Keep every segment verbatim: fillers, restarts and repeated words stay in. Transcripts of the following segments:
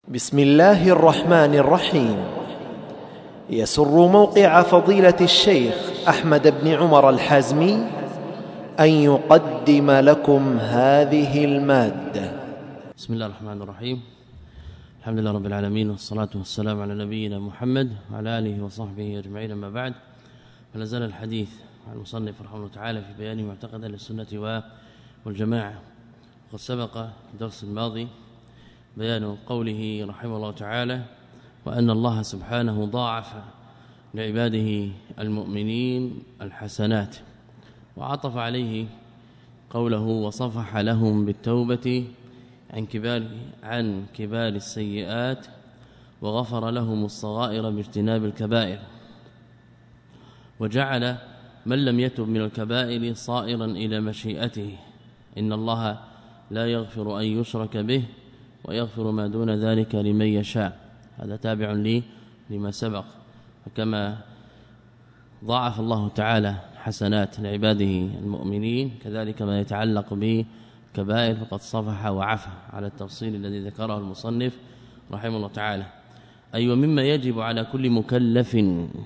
بسم الله الرحمن الرحيم. يسر موقع فضيلة الشيخ أحمد بن عمر الحازمي أن يقدم لكم هذه المادة. بسم الله الرحمن الرحيم. الحمد لله رب العالمين، والصلاة والسلام على نبينا محمد وعلى آله وصحبه أجمعين. أما بعد، فلازال الحديث عن المصنف رحمه الله تعالى في بيان معتقد السنة والجماعة. وقد سبق في الدرس الماضي بيان قوله رحمه الله تعالى: وأن الله سبحانه ضاعف لعباده المؤمنين الحسنات، وعطف عليه قوله: وصفح لهم بالتوبة عن كبار عن كبار السيئات وغفر لهم الصغائر باجتناب الكبائر، وجعل من لم يتب من الكبائر صائرا إلى مشيئته. إن الله لا يغفر أن يشرك به ويغفر ما دون ذلك لمن يشاء. هذا تابع لي لما سبق. فكما ضاعف الله تعالى حسنات لعباده المؤمنين، كذلك ما يتعلق بكبائر فقد صفح وعفى على التفصيل الذي ذكره المصنف رحمه الله تعالى. أي ومما يجب على كل مكلف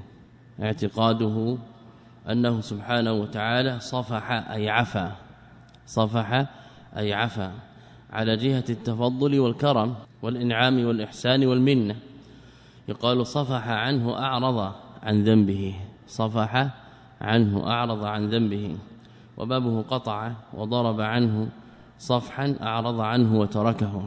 اعتقاده أنه سبحانه وتعالى صفح أي عفى صفح أي عفى على جهة التفضل والكرم والإنعام والإحسان والمنة. يقال صفح عنه أعرض عن ذنبه، صفح عنه أعرض عن ذنبه، وبابه قطع وضرب عنه صفحا أعرض عنه وتركه.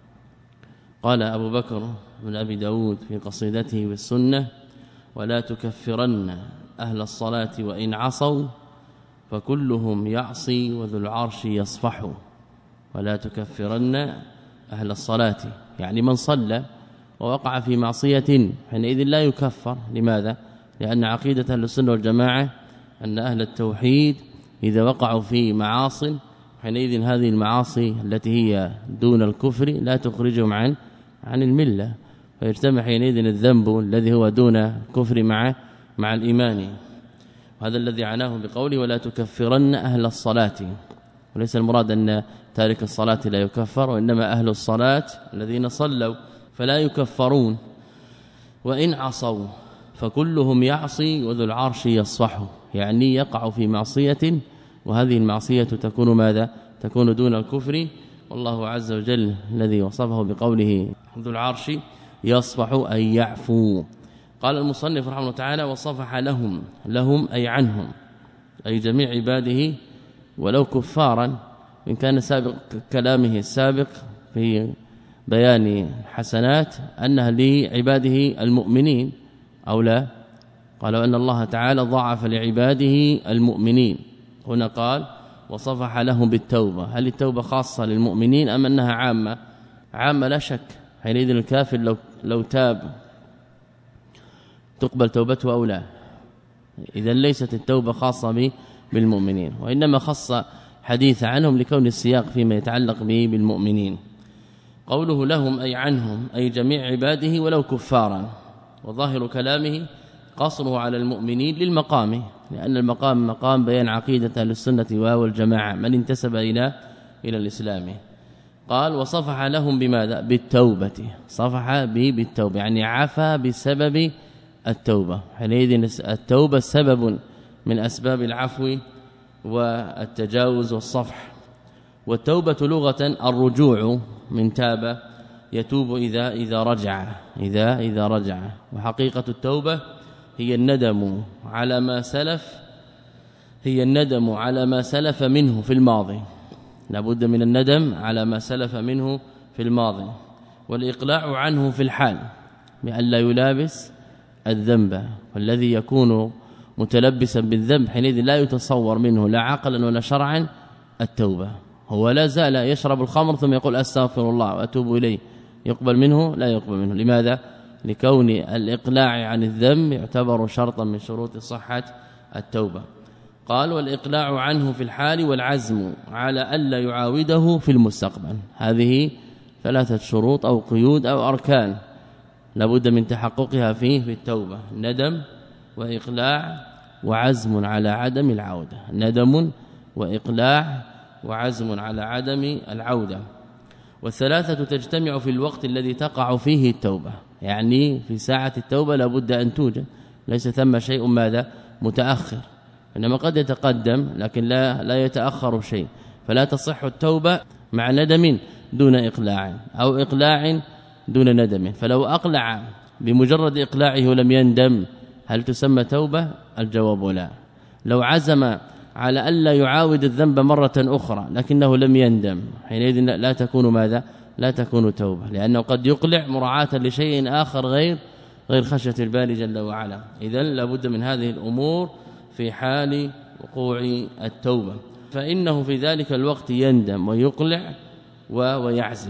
قال أبو بكر بن أبي داود في قصيدته بالسنة: ولا تكفرن أهل الصلاة وإن عصوا فكلهم يعصي وذو العرش يصفح. ولا تكفرن أهل الصلاة، يعني من صلى ووقع في معصية حينئذ لا يكفر. لماذا؟ لأن عقيدة أهل السنة والجماعة أن أهل التوحيد إذا وقعوا في معاصٍ حينئذ هذه المعاصي التي هي دون الكفر لا تخرجهم عن عن الملة، فيجتمع حينئذ الذنب الذي هو دون الكفر مع مع الإيمان. وهذا الذي عناه بقوله: ولا تكفرن أهل الصلاة. وليس المراد أن تارك الصلاة لا يكفر، وإنما أهل الصلاة الذين صلوا فلا يكفرون. وإن عصوا فكلهم يعصي وذو العرش يصفح، يعني يقع في معصية، وهذه المعصية تكون ماذا؟ تكون دون الكفر. والله عز وجل الذي وصفه بقوله ذو العرش يصفح أي يعفو. قال المصنف رحمه الله تعالى: وصفح لهم، لهم أي عنهم، أي جميع عباده ولو كفارا. إن كان سابق كلامه السابق في بيان حسنات أنها لعباده المؤمنين أو لا؟ قالوا أن الله تعالى ضاعف لعباده المؤمنين. هنا قال: وصفح لهم بالتوبة. هل التوبة خاصة للمؤمنين أم أنها عامة؟ عامة لا شك. حينئذ الكافر لو, لو تاب تقبل توبته أو لا؟ إذا ليست التوبة خاصة بالمؤمنين، وإنما خص حديث عنهم لكون السياق فيما يتعلق به بالمؤمنين. قوله لهم أي عنهم، أي جميع عباده ولو كفارا. وظاهر كلامه قصره على المؤمنين للمقام، لأن المقام مقام بيان عقيدة أهل السنة والجماعة من انتسب إلى إلى الإسلام. قال: وصفح لهم بماذا؟ بالتوبة. صفح به بالتوبة، يعني عفى بسبب التوبة. حينئذ التوبة سبب من أسباب العفو والتجاوز والصفح. والتوبة لغة الرجوع، من تاب يتوب إذا إذا رجع إذا إذا رجع. وحقيقة التوبة هي الندم على ما سلف هي الندم على ما سلف منه في الماضي. لابد من الندم على ما سلف منه في الماضي، والإقلاع عنه في الحال بأن لا يلابس الذنب. والذي يكون متلبسا بالذنب حينئذ لا يتصور منه لا عقلا ولا شرعا التوبة. هو لا زال يشرب الخمر ثم يقول أستغفر الله وأتوب إليه، يقبل منه؟ لا يقبل منه. لماذا؟ لكون الإقلاع عن الذنب يعتبر شرطا من شروط صحة التوبة. قال: والإقلاع عنه في الحال، والعزم على ألا يعاوده في المستقبل. هذه ثلاثة شروط أو قيود أو أركان لابد من تحققها فيه في التوبة: ندم وإقلاع وعزم على عدم العودة. ندم وإقلاع وعزم على عدم العودة. والثلاثة تجتمع في الوقت الذي تقع فيه التوبة، يعني في ساعة التوبة لابد أن توجد، ليس ثم شيء ماذا متأخر، إنما قد يتقدم لكن لا لا يتأخر شيء، فلا تصح التوبة مع ندم دون إقلاع أو إقلاع دون ندم. فلو أقلع بمجرد إقلاعه ولم يندم هل تسمى توبة؟ الجواب لا. لو عزم على ألا يعاود الذنب مرة أخرى لكنه لم يندم حينئذ لا تكون ماذا؟ لا تكون توبة، لأنه قد يقلع مراعاة لشيء آخر غير غير خشية الباري جل وعلا. إذن لابد من هذه الأمور في حال وقوع التوبة، فإنه في ذلك الوقت يندم ويقلع ويعزم.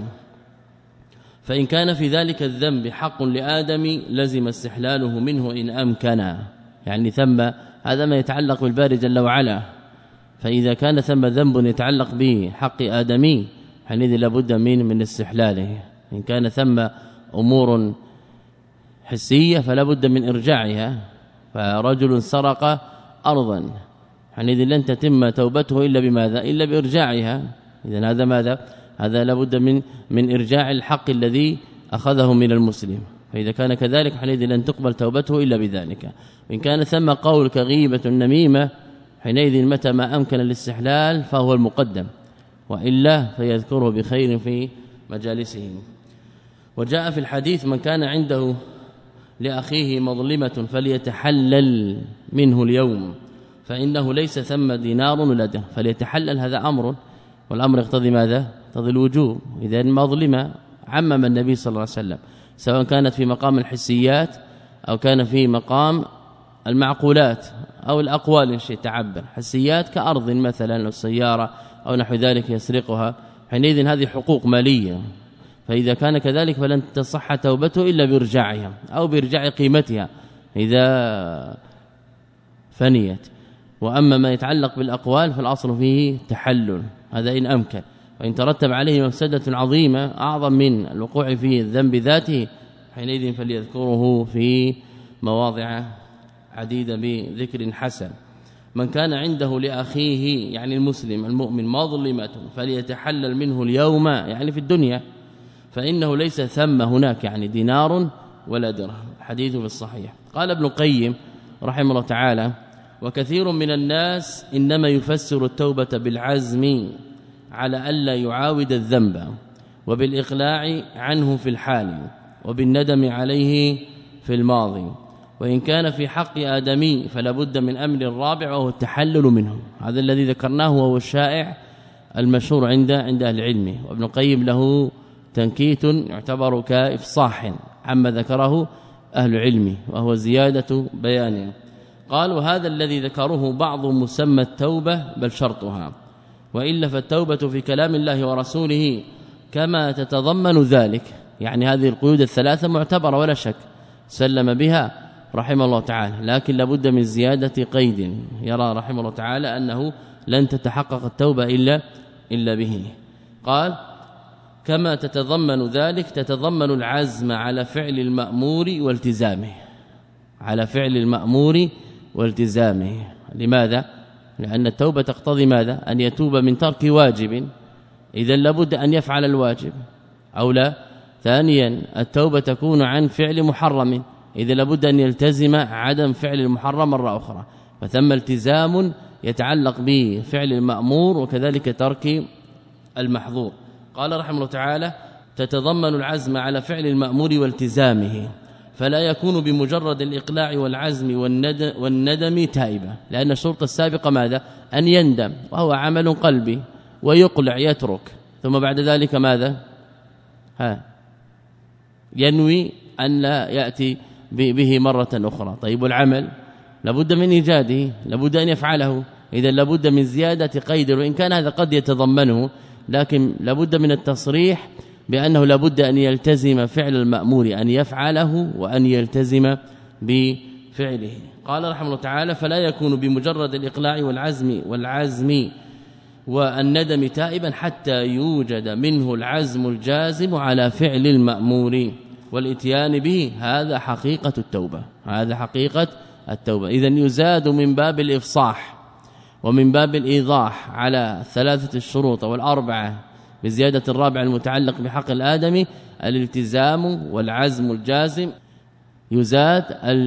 فإن كان في ذلك الذنب حق لآدم لزم استحلاله منه إن أمكن، يعني ثم هذا ما يتعلق بالباري جل وعلا، فإذا كان ثم ذنب يتعلق به حق آدمي حينئذ لابد من من استحلاله. إن كان ثم أمور حسية فلا بد من إرجاعها، فرجل سرق أرضا حينئذ لن تتم توبته إلا بماذا؟ إلا بإرجاعها. إذن هذا ماذا؟ هذا لابد من من إرجاع الحق الذي أخذه من المسلم، فإذا كان كذلك حينئذ لن تقبل توبته إلا بذلك. وإن كان ثم قول كغيبة النميمة حينئذ متى ما أمكن الاستحلال فهو المقدم، وإلا فيذكره بخير في مجالسه. وجاء في الحديث من كان عنده لأخيه مظلمة فليتحلل منه اليوم فإنه ليس ثم دينار ولا درهم. فليتحلل هذا أمر، والأمر يقتضي ماذا؟ يقتضي الوجوب. إذا مظلمة عمم النبي صلى الله عليه وسلم، سواء كانت في مقام الحسيات أو كان في مقام المعقولات أو الأقوال إن شئت تعبر. حسيات كأرض مثلا أو السيارة أو نحو ذلك يسرقها، حينئذ هذه حقوق مالية، فإذا كان كذلك فلن تصح توبته إلا بإرجاعها أو بإرجاع قيمتها إذا فنيت. وأما ما يتعلق بالأقوال فالأصل فيه تحلل، هذا إن أمكن. وإن ترتب عليه مفسدة عظيمة أعظم من الوقوع في الذنب ذاته حينئذ فليذكره في مواضع عديدة بذكر حسن. من كان عنده لأخيه يعني المسلم المؤمن مظلمة فليتحلل منه اليوم يعني في الدنيا، فإنه ليس ثم هناك يعني دينار ولا درهم. حديث في الصحيح. قال ابن القيم رحمه الله تعالى: وكثير من الناس إنما يفسر التوبة بالعزم على ألا يعاود الذنب، وبالإقلاع عنه في الحال، وبالندم عليه في الماضي. وإن كان في حق آدمي فلا بد من أمر الرابع وهو التحلل منه. هذا الذي ذكرناه وهو الشائع المشهور عند عند أهل العلم. وابن القيم له تنكيت يعتبر كإفصاح عما ذكره أهل العلم وهو زيادة بيان. قالوا هذا الذي ذكره بعض مسمى التوبة بل شرطها، وإلا فالتوبة في كلام الله ورسوله كما تتضمن ذلك، يعني هذه القيود الثلاثة معتبرة ولا شك سلم بها رحمه الله تعالى، لكن لابد من زيادة قيد. يرى رحمه الله تعالى أنه لن تتحقق التوبة إلا إلا به. قال كما تتضمن ذلك تتضمن العزم على فعل المأمور والتزامه، على فعل المأمور والتزامه. لماذا؟ لأن التوبة تقتضي ماذا؟ أن يتوب من ترك واجب، إذا لابد أن يفعل الواجب أو لا. ثانيا التوبة تكون عن فعل محرم، إذا لابد أن يلتزم عدم فعل المحرم مرة أخرى، فثم التزام يتعلق بفعل المأمور وكذلك ترك المحظور. قال رحمه الله تعالى تتضمن العزم على فعل المأمور والتزامه، فلا يكون بمجرد الإقلاع والعزم والندم تائبا، لأن الشرط السابقة ماذا؟ أن يندم وهو عمل قلبي، ويقلع يترك، ثم بعد ذلك ماذا؟ ها ينوي أن لا يأتي به مرة أخرى. طيب والعمل لابد من إيجاده، لابد أن يفعله، إذا لابد من زيادة قيد، وإن كان هذا قد يتضمنه لكن لابد من التصريح بأنه لابد أن يلتزم فعل المأمور، أن يفعله وأن يلتزم بفعله. قال رحمه الله تعالى فلا يكون بمجرد الإقلاع والعزم والعزم والندم تائبا حتى يوجد منه العزم الجازم على فعل المأمور والاتيان به، هذا حقيقة التوبة، هذا حقيقة التوبة. إذن يزاد من باب الإفصاح ومن باب الإيضاح على ثلاثة الشروط والأربعة بزيادة الرابع المتعلق بحق الآدمي الالتزام والعزم الجازم، يزاد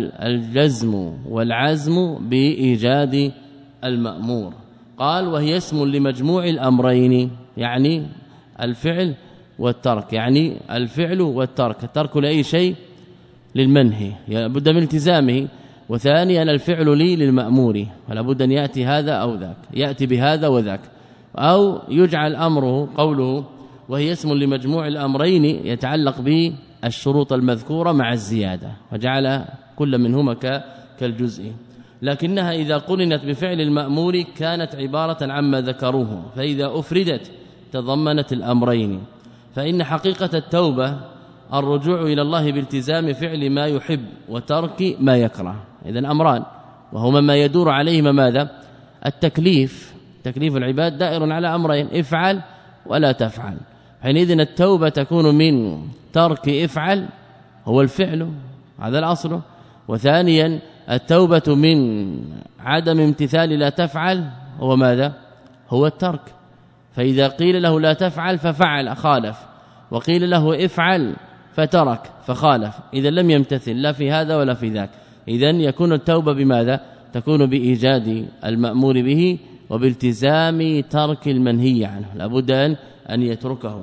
الجزم والعزم بإيجاد المأمور. قال وهي اسم لمجموع الأمرين، يعني الفعل والترك، يعني الفعل والترك، الترك لأي شيء للمنهي لابد من التزامه، وثانيا الفعل لي للمأمور فلا بد أن يأتي هذا أو ذاك، يأتي بهذا وذاك، أو يجعل أمره قوله وهي اسم لمجموع الأمرين يتعلق بالشروط المذكورة مع الزيادة، وجعل كل منهما كالجزء، لكنها إذا قرنت بفعل المأمور كانت عبارة عما ذكروه، فإذا أفردت تضمنت الأمرين. فإن حقيقة التوبة الرجوع إلى الله بالتزام فعل ما يحب وترك ما يكره، إذن أمران وهما ما يدور عليهما ماذا؟ التكليف، تكليف العباد دائر على أمرين، افعل ولا تفعل، حينئذ التوبة تكون من ترك افعل هو الفعل هذا الأصل، وثانيا التوبة من عدم امتثال لا تفعل هو ماذا؟ هو الترك. فإذا قيل له لا تفعل ففعل خالف، وقيل له افعل فترك فخالف، إذا لم يمتثل لا في هذا ولا في ذاك، إذن يكون التوبة بماذا؟ تكون بإيجاد المأمور به وبالتزام ترك المنهي عنه، لابد أن يتركه.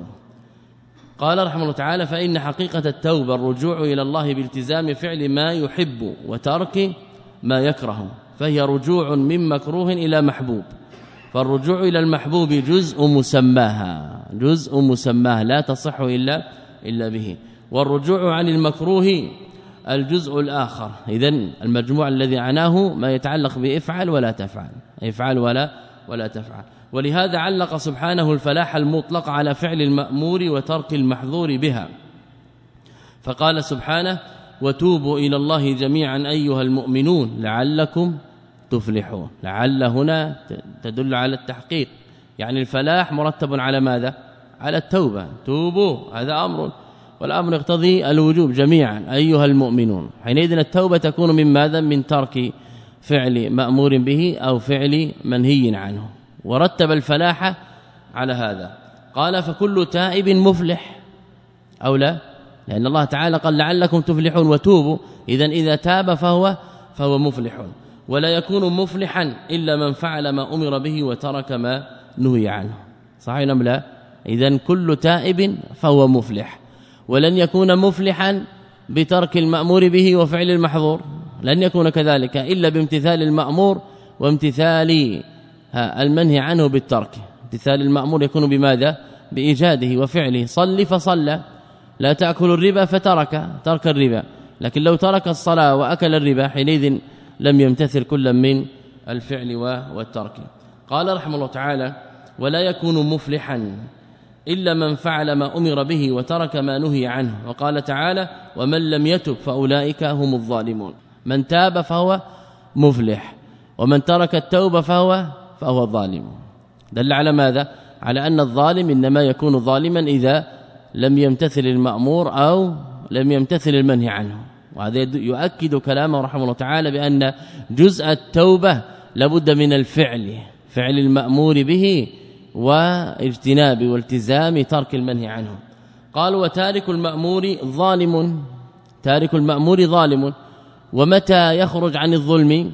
قال رحمه الله تعالى فإن حقيقة التوبة الرجوع إلى الله بالتزام فعل ما يحب وترك ما يكره، فهي رجوع من مكروه إلى محبوب، فالرجوع إلى المحبوب جزء مسماها، جزء مسماها لا تصح إلا إلا به، والرجوع عن المكروه الجزء الآخر. إذن المجموع الذي عناه ما يتعلق بافعل ولا تفعل، افعل ولا ولا تفعل، ولهذا علق سبحانه الفلاح المطلق على فعل المأمور وترك المحظور بها، فقال سبحانه وتوبوا إلى الله جميعا أيها المؤمنون لعلكم تفلحون. لعل هنا تدل على التحقيق، يعني الفلاح مرتب على ماذا؟ على التوبة، توبوا هذا أمر، والأمر يقتضي الوجوب جميعا أيها المؤمنون، حينئذ التوبة تكون من ماذا؟ من ترك فعل مأمور به أو فعل منهي عنه، ورتب الفلاح على هذا. قال فكل تائب مفلح أو لا؟ لأن الله تعالى قال لعلكم تفلحون وتوبوا، إذن إذا تاب فهو فهو مفلح، ولا يكون مفلحا إلا من فعل ما أمر به وترك ما نهي عنه، صحيح أم لا؟ إذن كل تائب فهو مفلح، ولن يكون مفلحا بترك المأمور به وفعل المحظور، لن يكون كذلك إلا بامتثال المأمور وامتثال المنهي عنه بالترك. امتثال المأمور يكون بماذا؟ بإيجاده وفعله، صل فصلى، لا تأكل الربا فترك ترك الربا، لكن لو ترك الصلاة وأكل الربا حينئذ لم يمتثل كل من الفعل والترك. قال رحمه الله تعالى ولا يكون مفلحا إلا من فعل ما أمر به وترك ما نهي عنه، وقال تعالى ومن لم يتب فأولئك هم الظالمون. من تاب فهو مفلح، ومن ترك التوبة فهو فهو ظالم. دل على ماذا؟ على أن الظالم إنما يكون ظالما إذا لم يمتثل المأمور أو لم يمتثل المنهي عنه، وهذا يؤكد كلامه رحمه الله تعالى بأن جزء التوبة لابد من الفعل، فعل المأمور به واجتناب والتزام ترك المنهي عنه. قال وتارك المأمور ظالم، تارك المأمور ظالم، ومتى يخرج عن الظلم؟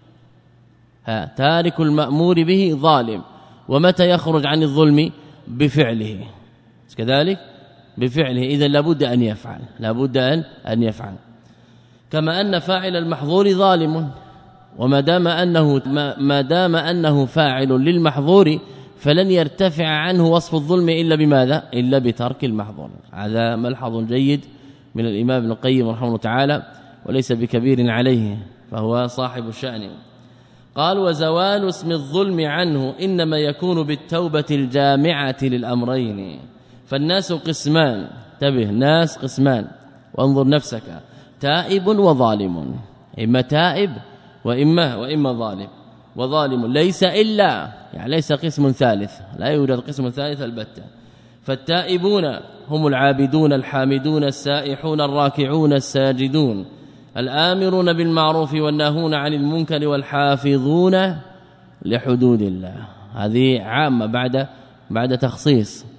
ها تارك المأمور به ظالم، ومتى يخرج عن الظلم؟ بفعله، كذلك بفعله، إذا لابد أن يفعل، لابد أن أن يفعل. كما أن فاعل المحظور ظالم، وما دام أنه ما دام أنه فاعل للمحظور فلن يرتفع عنه وصف الظلم إلا بماذا؟ إلا بترك المحظور. هذا ملحظ جيد من الإمام ابن القيم رحمه الله تعالى، وليس بكبير عليه، فهو صاحب الشأن. قال وزوال اسم الظلم عنه إنما يكون بالتوبة الجامعة للأمرين. فالناس قسمان، انتبه، ناس قسمان، وانظر نفسك، تائب وظالم، إما تائب وإما وإما ظالم، وظالم ليس إلا، يعني ليس قسم ثالث، لا يوجد قسم ثالث البتة. فالتائبون هم العابدون الحامدون السائحون الراكعون الساجدون الآمرون بالمعروف والناهون عن المنكر والحافظون لحدود الله. هذه عامة بعد بعد تخصيص،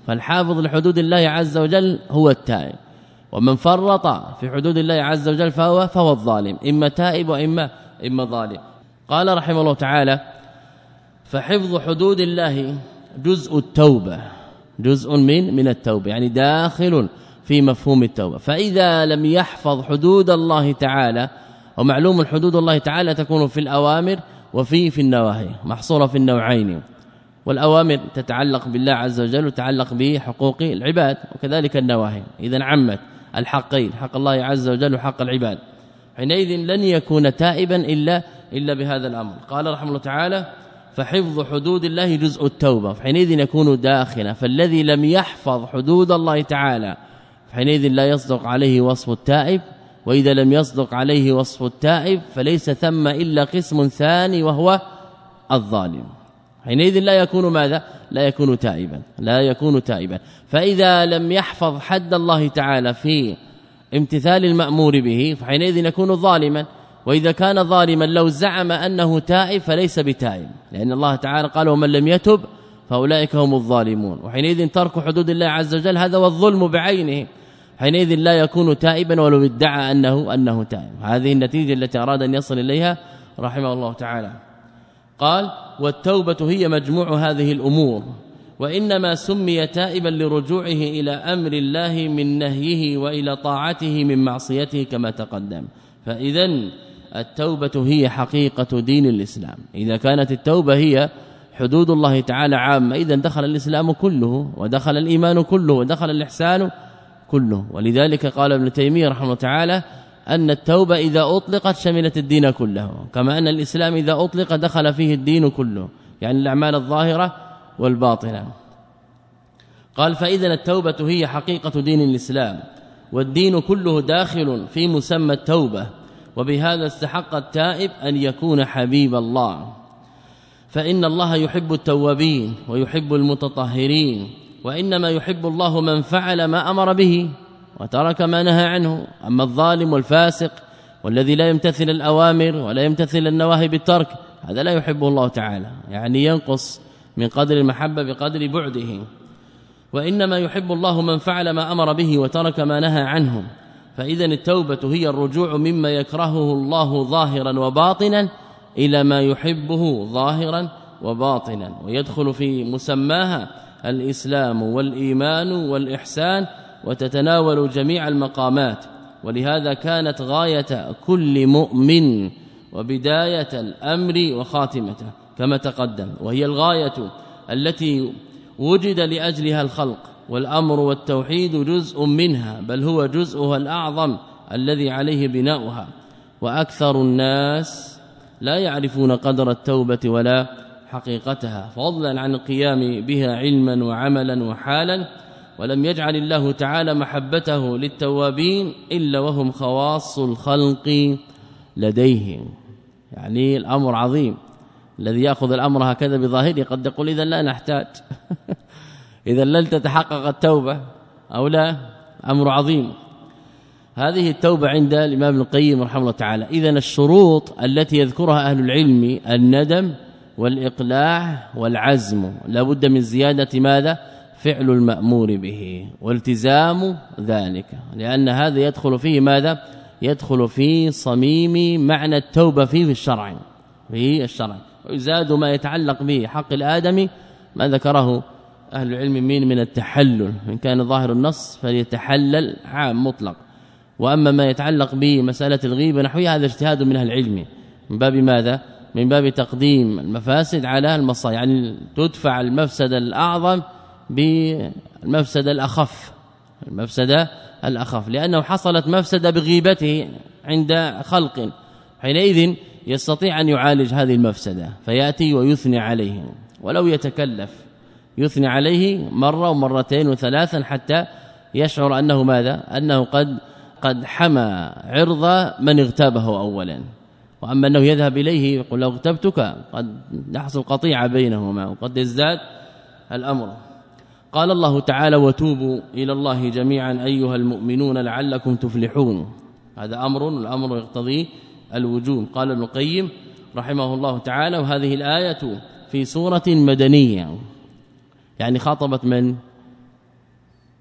فالحافظ لحدود الله عز وجل هو التائب، ومن فرط في حدود الله عز وجل فهو فهو الظالم، إما تائب وإما إما ظالم. قال رحمه الله تعالى: فحفظ حدود الله جزء التوبة، جزء من من التوبة، يعني داخل في مفهوم التوبة. فإذا لم يحفظ حدود الله تعالى، ومعلوم حدود الله تعالى تكون في الأوامر وفي في النواهي، محصورة في النوعين، والأوامر تتعلق بالله عز وجل وتتعلق بحقوق العباد، وكذلك النواهي، إذا عمت الحقين، حق الله عز وجل وحق العباد، حينئذ لن يكون تائبا إلا إلا بهذا الأمر. قال رحمه الله تعالى: فحفظ حدود الله جزء التوبة، حينئذ يكون داخلا. فالذي لم يحفظ حدود الله تعالى حينئذ لا يصدق عليه وصف التائب، وإذا لم يصدق عليه وصف التائب فليس ثم إلا قسم ثاني وهو الظالم، حينئذ لا يكون ماذا؟ لا يكون تائبا، لا يكون تائبا. فإذا لم يحفظ حد الله تعالى في امتثال المأمور به فحينئذ يكون ظالما، وإذا كان ظالما لو زعم أنه تائب فليس بتائب، لأن الله تعالى قال: ومن لم يتب فأولئك هم الظالمون. وحينئذ ترك حدود الله عز وجل هذا والظلم بعينه، حينئذ لا يكون تائبا ولو ادعى أنه أنه تائب. هذه النتيجة التي أراد أن يصل إليها رحمه الله تعالى. قال: والتوبة هي مجموع هذه الأمور، وإنما سمي تائبا لرجوعه إلى أمر الله من نهيه وإلى طاعته من معصيته كما تقدم. فإذن التوبة هي حقيقة دين الإسلام. إذا كانت التوبة هي حدود الله تعالى عامة، إذن دخل الإسلام كله، ودخل الإيمان كله، ودخل الإحسان كله. ولذلك قال ابن تيمية رحمه الله تعالى أن التوبة إذا أطلقت شملت الدين كله، كما أن الإسلام إذا أطلق دخل فيه الدين كله، يعني الأعمال الظاهرة والباطنة. قال: فإذن التوبة هي حقيقة دين الإسلام، والدين كله داخل في مسمى التوبة، وبهذا استحق التائب أن يكون حبيب الله، فإن الله يحب التوابين ويحب المتطهرين، وإنما يحب الله من فعل ما أمر به وترك ما نهى عنه. أما الظالم والفاسق والذي لا يمتثل الأوامر ولا يمتثل النواهي بالترك، هذا لا يحبه الله تعالى، يعني ينقص من قدر المحبة بقدر بعده. وإنما يحب الله من فعل ما أمر به وترك ما نهى عنه. فإذن التوبة هي الرجوع مما يكرهه الله ظاهرا وباطنا إلى ما يحبه ظاهرا وباطنا، ويدخل في مسماها الإسلام والإيمان والإحسان، وتتناول جميع المقامات. ولهذا كانت غاية كل مؤمن وبداية الأمر وخاتمته كما تقدم، وهي الغاية التي وجد لأجلها الخلق، والأمر والتوحيد جزء منها، بل هو جزءها الأعظم الذي عليه بناؤها. وأكثر الناس لا يعرفون قدر التوبة ولا حقيقتها، فضلا عن القيام بها علما وعملا وحالا. ولم يجعل الله تعالى محبته للتوابين إلا وهم خواص الخلق لديه. يعني الأمر عظيم، الذي يأخذ الأمر هكذا بظاهره قد يقول إذا لا نحتاج إذا لن تتحقق التوبة أو لا، أمر عظيم. هذه التوبة عند الإمام ابن القيم رحمه الله تعالى. إذن الشروط التي يذكرها أهل العلم الندم والإقلاع والعزم، لا بد من زيادة ماذا؟ فعل المأمور به والتزام ذلك، لأن هذا يدخل فيه ماذا؟ يدخل في صميم معنى التوبة فيه في الشرع، في الشرع ويزاد ما يتعلق به حق الآدمي ما ذكره أهل العلم من من التحلل، إن كان ظاهر النص فليتحلل عام مطلق. وأما ما يتعلق بمسألة الغيبة نحوها هذا اجتهاد من أهل العلم، من باب ماذا؟ من باب تقديم المفاسد على المصالح، يعني تدفع المفسدة الأعظم بالمفسدة الأخف، المفسدة الأخف، لأنه حصلت مفسدة بغيبته عند خلق، حينئذ يستطيع أن يعالج هذه المفسدة فيأتي ويثني عليه، ولو يتكلف يثني عليه مرة ومرتين وثلاثا حتى يشعر أنه ماذا؟ أنه قد قد حمى عرض من اغتابه أولا. وأما أنه يذهب إليه يقول لو اغتبتك قد يحصل قطيعة بينهما وقد يزداد الأمر. قال الله تعالى: وتوبوا إلى الله جميعا أيها المؤمنون لعلكم تفلحون. هذا أمر، والأمر يقتضي الوجوب. قال ابن القيم رحمه الله تعالى: وهذه الآية في سورة مدنية، يعني خاطبت من؟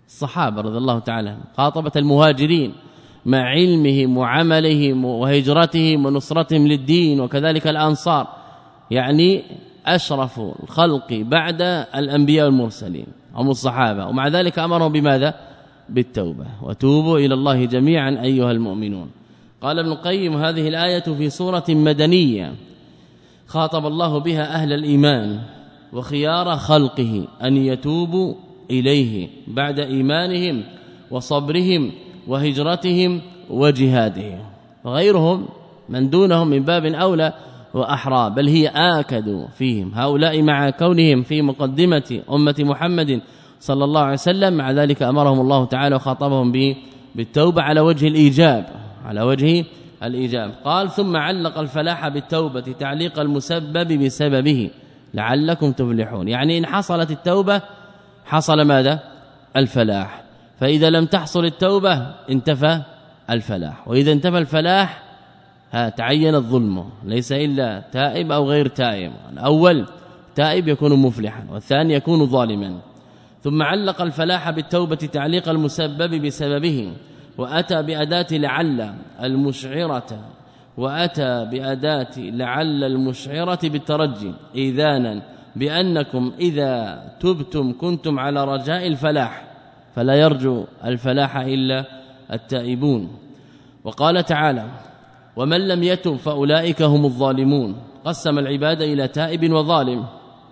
الصحابة رضي الله تعالى عنهم، خاطبت المهاجرين مع علمهم وعملهم وهجرتهم ونصرتهم للدين، وكذلك الأنصار، يعني أشرف الخلق بعد الأنبياء والمرسلين هم الصحابة، ومع ذلك أمرهم بماذا؟ بالتوبة، وتوبوا إلى الله جميعا أيها المؤمنون. قال ابن القيم هذه الآية في سورة مدنية خاطب الله بها أهل الإيمان وخيار خلقه أن يتوبوا إليه بعد إيمانهم وصبرهم وهجرتهم وجهادهم، وغيرهم من دونهم من باب أولى وأحرى، بل هي آكد فيهم هؤلاء مع كونهم في مقدمة أمة محمد صلى الله عليه وسلم. مع ذلك أمرهم الله تعالى وخاطبهم بالتوبة على وجه الإيجاب، على وجه الإيجاب. قال ثم علق الفلاح بالتوبة تعليق المسبب بسببه لعلكم تفلحون، يعني إن حصلت التوبة حصل ماذا؟ الفلاح، فإذا لم تحصل التوبة انتفى الفلاح، وإذا انتفى الفلاح ها تعين الظلم، ليس إلا تائب أو غير تائب، الأول تائب يكون مفلحا والثاني يكون ظالما. ثم علق الفلاح بالتوبة تعليق المسبب بسببه، وأتى بأداة لعل المشعرة وأتى بأداة لعل المشعرة بالترجي إذانا بأنكم إذا تبتم كنتم على رجاء الفلاح، فلا يرجو الفلاح إلا التائبون. وقال تعالى ومن لم يتب فأولئك هم الظالمون، قسم العباد إلى تائب وظالم،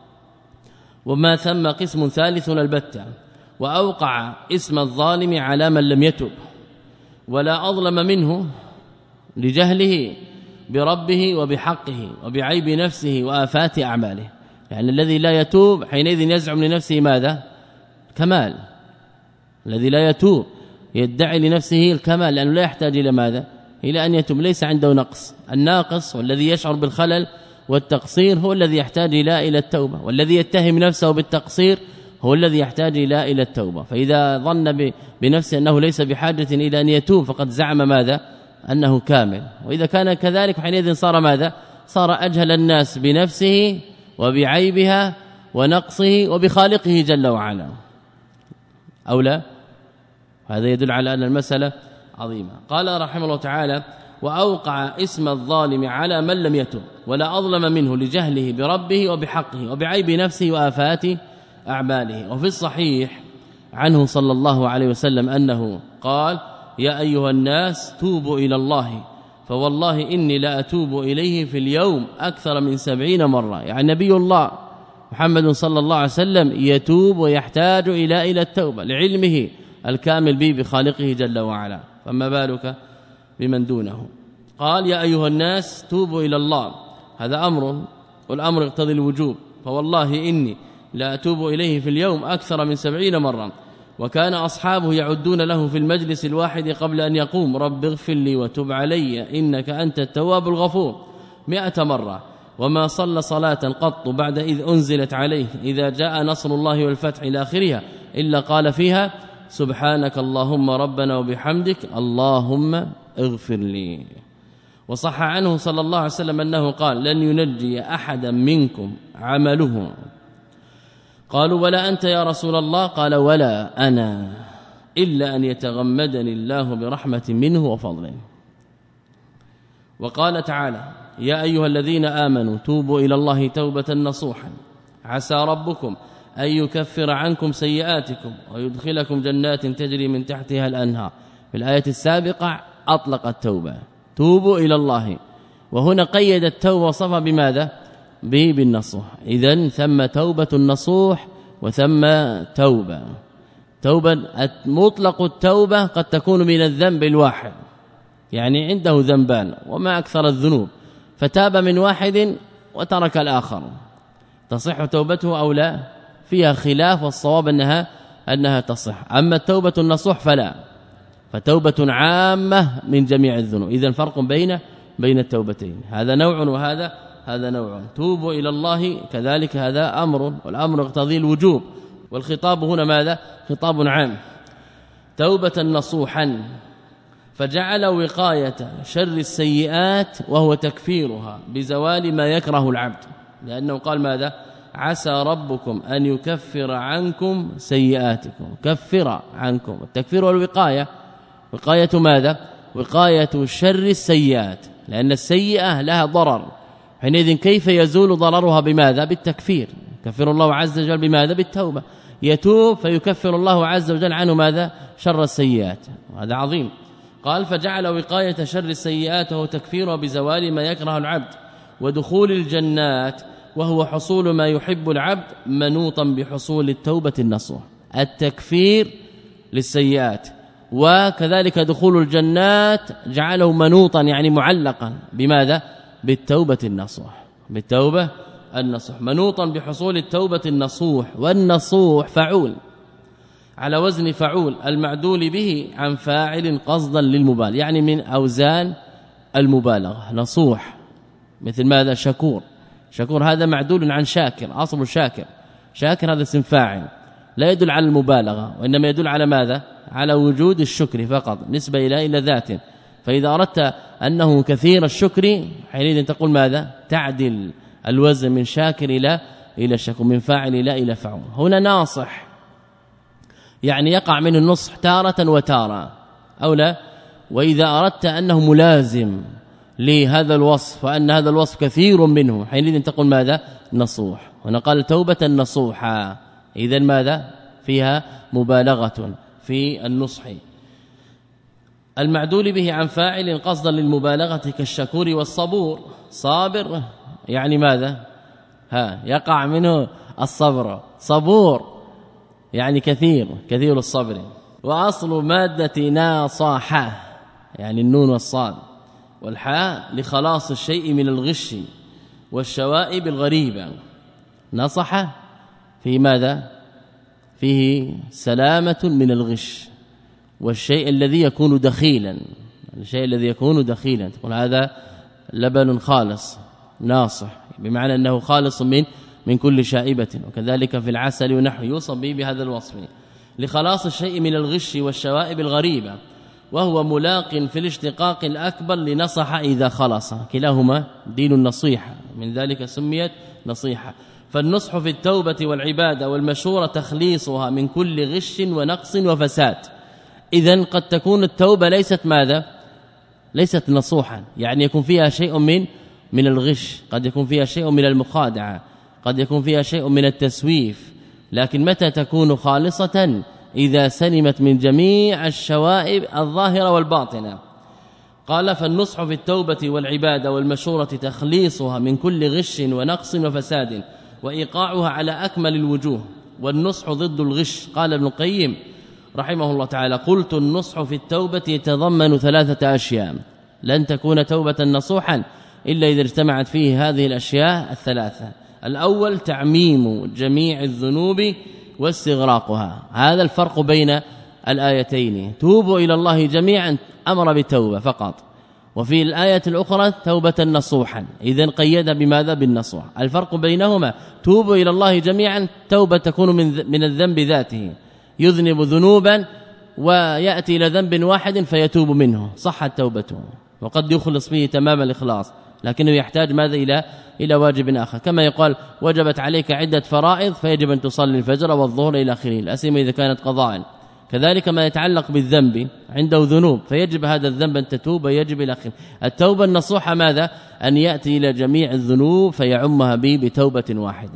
وما ثم قسم ثالث البتة، وأوقع اسم الظالم على من لم يتب ولا أظلم منه لجهله بربه وبحقه وبعيب نفسه وآفات أعماله، يعني الذي لا يتوب حينئذ يزعم لنفسه ماذا؟ كمال. الذي لا يتوب يدعي لنفسه الكمال، لأنه لا يحتاج إلى ماذا؟ إلى أن يتوب، ليس عنده نقص. الناقص والذي يشعر بالخلل والتقصير هو الذي يحتاج إلى إلى التوبة، والذي يتهم نفسه بالتقصير هو الذي يحتاج إلى إلى التوبة. فإذا ظن بنفسه أنه ليس بحاجة إلى أن يتوب فقد زعم ماذا؟ أنه كامل، وإذا كان كذلك حينئذ صار ماذا؟ صار أجهل الناس بنفسه وبعيبها ونقصه وبخالقه جل وعلا، أو لا؟ هذا يدل على أن المسألة عظيمة. قال رحمه الله تعالى وأوقع اسم الظالم على من لم يتب ولا أظلم منه لجهله بربه وبحقه وبعيب نفسه وآفات أعماله. وفي الصحيح عنه صلى الله عليه وسلم أنه قال يا أيها الناس توبوا إلى الله فوالله إني لا أتوب إليه في اليوم أكثر من سبعين مرة، يعني نبي الله محمد صلى الله عليه وسلم يتوب ويحتاج إلى إلى التوبة لعلمه الكامل به بخالقه جل وعلا، فما بالك بمن دونه. قال يا أيها الناس توبوا إلى الله، هذا أمر والأمر يقتضي الوجوب، فوالله إني لا أتوب إليه في اليوم أكثر من سبعين مرة. وكان أصحابه يعدون له في المجلس الواحد قبل أن يقوم رب اغفر لي وتب علي إنك أنت التواب الغفور مئة مرة. وما صلى صلاة قط بعد إذ أنزلت عليه إذا جاء نصر الله والفتح إلى آخرها إلا قال فيها سبحانك اللهم ربنا وبحمدك اللهم اغفر لي. وصح عنه صلى الله عليه وسلم أنه قال لن ينجي أحدا منكم عمله. قالوا ولا أنت يا رسول الله؟ قال ولا أنا إلا أن يتغمدني الله برحمة منه وفضله. وقال تعالى يا أيها الذين آمنوا توبوا إلى الله توبة نصوحا عسى ربكم أن يكفر عنكم سيئاتكم ويدخلكم جنات تجري من تحتها الأنهار. في الآية السابقة أطلق التوبة توبوا إلى الله، وهنا قيد التوبة وصفها بماذا؟ به بالنصوح. إذن ثم توبة النصوح وثم توبة توبة مطلق التوبة قد تكون من الذنب الواحد، يعني عنده ذنبان وما أكثر الذنوب فتاب من واحد وترك الآخر، تصح توبته أو لا؟ فيها خلاف، والصواب أنها أنها تصح. أما التوبة النصوح فلا، فتوبة عامة من جميع الذنوب. إذن فرق بين بين التوبتين، هذا نوع وهذا هذا نوع. توبوا إلى الله كذلك هذا أمر، والأمر يقتضي الوجوب، والخطاب هنا ماذا؟ خطاب عام. توبة نصوحا فجعل وقاية شر السيئات وهو تكفيرها بزوال ما يكره العبد، لأنه قال ماذا؟ عسى ربكم أن يكفر عنكم سيئاتكم. كفر عنكم، التكفير والوقاية. وقاية ماذا؟ وقاية شر السيئات، لأن السيئة لها ضرر، حينئذ كيف يزول ضررها؟ بماذا؟ بالتكفير. كفر الله عز وجل بماذا؟ بالتوبة. يتوب فيكفر الله عز وجل عنه ماذا؟ شر السيئات. وهذا عظيم. قال فجعل وقاية شر السيئات وهو تكفيرها بزوال ما يكره العبد ودخول الجنات، وهو حصول ما يحب العبد منوطا بحصول التوبة النصوح. التكفير للسيئات وكذلك دخول الجنات جعله منوطا يعني معلقا بماذا؟ بالتوبة النصوح. بالتوبة النصوح منوطا بحصول التوبة النصوح. والنصوح فعول على وزن فعول المعدول به عن فاعل قصدا للمبالغه، يعني من أوزان المبالغة. نصوح مثل ماذا؟ شكور. شكور هذا معدول عن شاكر، اصل شاكر. شاكر هذا اسم فاعل لا يدل على المبالغه، وانما يدل على ماذا؟ على وجود الشكر فقط نسبه الى الى ذاته. فاذا اردت انه كثير الشكر حينئذ تقول ماذا؟ تعدل الوزن من شاكر الى الى شكور، من فاعل الى الى فعول. هنا ناصح يعني يقع منه النصح تارة وتارة او لا. واذا اردت انه ملازم لهذا الوصف وان هذا الوصف كثير منه حينئذ تقول ماذا؟ نصوح. ونقال توبة نصوحا، اذا ماذا؟ فيها مبالغة في النصح. المعدول به عن فاعل قصدا للمبالغة كالشكور والصبور. صابر يعني ماذا؟ ها يقع منه الصبر. صبور يعني كثير كثير الصبر. واصل مادة ناصحة يعني النون والصاد والحاء لخلاص الشيء من الغش والشوائب الغريبة. نصح في ماذا؟ فيه سلامة من الغش والشيء الذي يكون دخيلا. الشيء الذي يكون دخيلا تقول هذا لبن خالص ناصح، بمعنى أنه خالص من من كل شائبة. وكذلك في العسل ونحو يوصف به بهذا الوصف لخلاص الشيء من الغش والشوائب الغريبة، وهو ملاق في الاشتقاق الأكبر لنصح إذا خلص. كلاهما دين النصيحة، من ذلك سميت نصيحة. فالنصح في التوبة والعبادة والمشورة تخليصها من كل غش ونقص وفساد. إذن قد تكون التوبة ليست ماذا؟ ليست نصوحا، يعني يكون فيها شيء من من الغش، قد يكون فيها شيء من المخادعة، قد يكون فيها شيء من التسويف. لكن متى تكون خالصة؟ إذا سلمت من جميع الشوائب الظاهرة والباطنة. قال فالنصح في التوبة والعبادة والمشورة تخليصها من كل غش ونقص وفساد وإيقاعها على أكمل الوجوه. والنصح ضد الغش. قال ابن القيم رحمه الله تعالى قلت النصح في التوبة يتضمن ثلاثة أشياء، لن تكون توبة نصوحا إلا إذا اجتمعت فيه هذه الأشياء الثلاثة. الأول تعميم جميع الذنوب واستغراقها. هذا الفرق بين الآيتين. توبوا إلى الله جميعا أمر بالتوبة فقط، وفي الآية الأخرى توبة نصوحا، إذن قيد بماذا؟ بالنصوح. الفرق بينهما توبوا إلى الله جميعا توبة تكون من من الذنب ذاته، يذنب ذنوبا ويأتي إلى ذنب واحد فيتوب منه صحت توبته، وقد يخلص فيه تمام الإخلاص، لكنه يحتاج ماذا؟ إلى إلى واجب آخر. كما يقال وجبت عليك عدة فرائض فيجب أن تصلي الفجر والظهر إلى آخره، الأسيم إذا كانت قضاء. كذلك ما يتعلق بالذنب عنده ذنوب فيجب هذا الذنب أن تتوب، يجب إلى آخره. التوبة النصوحة ماذا؟ أن يأتي إلى جميع الذنوب فيعمها به بتوبة واحدة.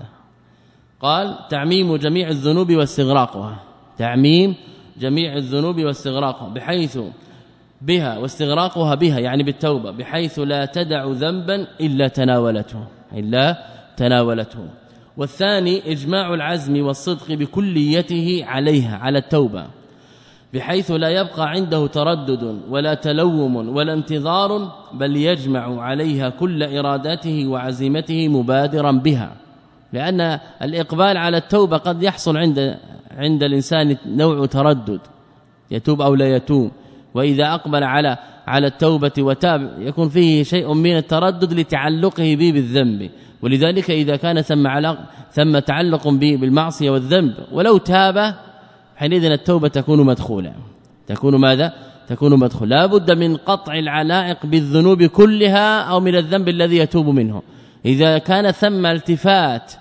قال تعميم جميع الذنوب واستغراقها. تعميم جميع الذنوب واستغراقها بحيث بها واستغراقها بها يعني بالتوبة، بحيث لا تدع ذنبا إلا تناولته إلا تناولته. والثاني إجماع العزم والصدق بكليته عليها على التوبة، بحيث لا يبقى عنده تردد ولا تلوم ولا انتظار، بل يجمع عليها كل إراداته وعزيمته مبادرا بها. لأن الإقبال على التوبة قد يحصل عند عند الإنسان نوع تردد، يتوب أو لا يتوب. وإذا أقبل على على التوبة وتاب يكون فيه شيء من التردد لتعلقه به بالذنب. ولذلك إذا كان ثم علاق ثم تعلق به بالمعصية والذنب ولو تاب حينئذ التوبة تكون مدخولة. تكون ماذا؟ تكون مدخولة. لا بد من قطع العلائق بالذنوب كلها أو من الذنب الذي يتوب منه. إذا كان ثم التفات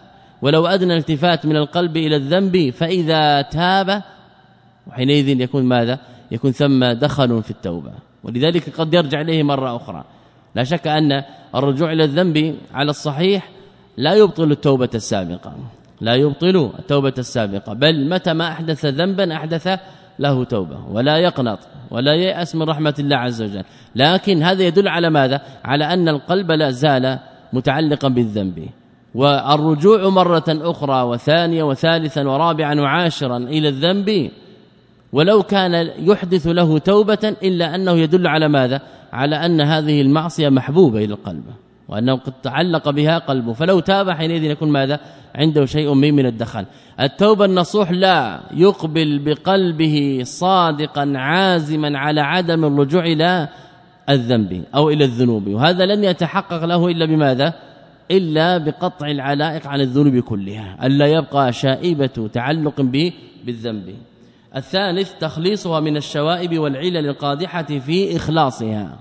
ولو أدنى التفات من القلب إلى الذنب فإذا تاب وحينئذ يكون ماذا يكون ثم دخل في التوبة. ولذلك قد يرجع إليه مرة أخرى. لا شك أن الرجوع إلى الذنب على الصحيح لا يبطل التوبة السابقة، لا يبطل التوبة السابقة، بل متى ما أحدث ذنبا أحدث له توبة، ولا يقنط ولا ييأس من رحمة الله عز وجل. لكن هذا يدل على ماذا؟ على أن القلب لا زال متعلقا بالذنب، والرجوع مرة أخرى وثانية وثالثا ورابعا وعاشرا إلى الذنب ولو كان يحدث له توبة إلا أنه يدل على ماذا؟ على أن هذه المعصية محبوبة إلى القلب وأنه قد تعلق بها قلبه، فلو تاب حينئذ يكون ماذا؟ عنده شيء من الدخل. التوبة النصوح لا يقبل بقلبه صادقا عازما على عدم الرجوع إلى الذنب أو إلى الذنوب، وهذا لن يتحقق له إلا بماذا؟ إلا بقطع العلائق عن الذنوب كلها، ألا يبقى شائبة تعلق به بالذنب. الثالث تخليصها من الشوائب والعلل القادحة في إخلاصها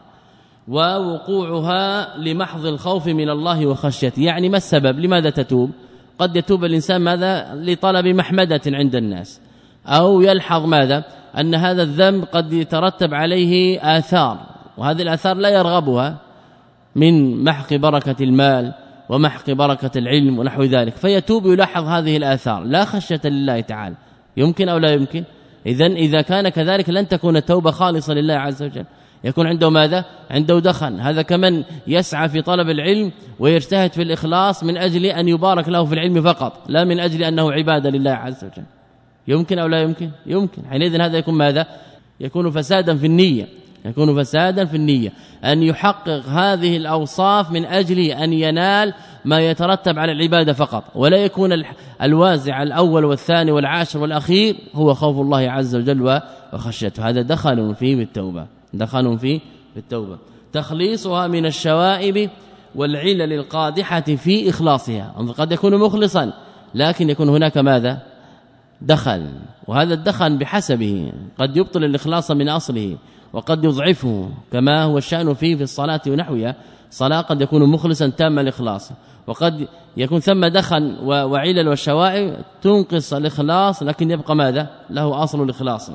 ووقوعها لمحض الخوف من الله وخشيته. يعني ما السبب؟ لماذا تتوب؟ قد يتوب الإنسان ماذا؟ لطلب محمدة عند الناس، أو يلحظ ماذا؟ أن هذا الذنب قد يترتب عليه آثار، وهذه الآثار لا يرغبها من محق بركة المال ومحق بركة العلم ونحو ذلك، فيتوب يلاحظ هذه الآثار لا خشية لله تعالى. يمكن أو لا يمكن؟ إذن إذا كان كذلك لن تكون التوبة خالصة لله عز وجل، يكون عنده ماذا؟ عنده دخن. هذا كمن يسعى في طلب العلم ويجتهد في الإخلاص من أجل أن يبارك له في العلم فقط، لا من أجل أنه عبادة لله عز وجل. يمكن أو لا يمكن؟ يمكن. حينئذ هذا يكون ماذا؟ يكون فسادا في النية، يكون فسادا في النية أن يحقق هذه الأوصاف من أجل أن ينال ما يترتب على العبادة فقط، ولا يكون الوازع الأول والثاني والعاشر والأخير هو خوف الله عز وجل وخشيته. هذا دخل فيه بالتوبة، دخل فيه بالتوبة. تخليصها من الشوائب والعلل القادحة في إخلاصها. قد يكون مخلصا لكن يكون هناك ماذا؟ دخل، وهذا الدخل بحسبه قد يبطل الإخلاص من أصله وقد يضعفه، كما هو الشأن فيه في الصلاة ونحوها. صلاة قد يكون مخلصا تام الإخلاص، وقد يكون ثم دخل وعلل والشوائب تنقص الإخلاص لكن يبقى ماذا؟ له أصل الإخلاص.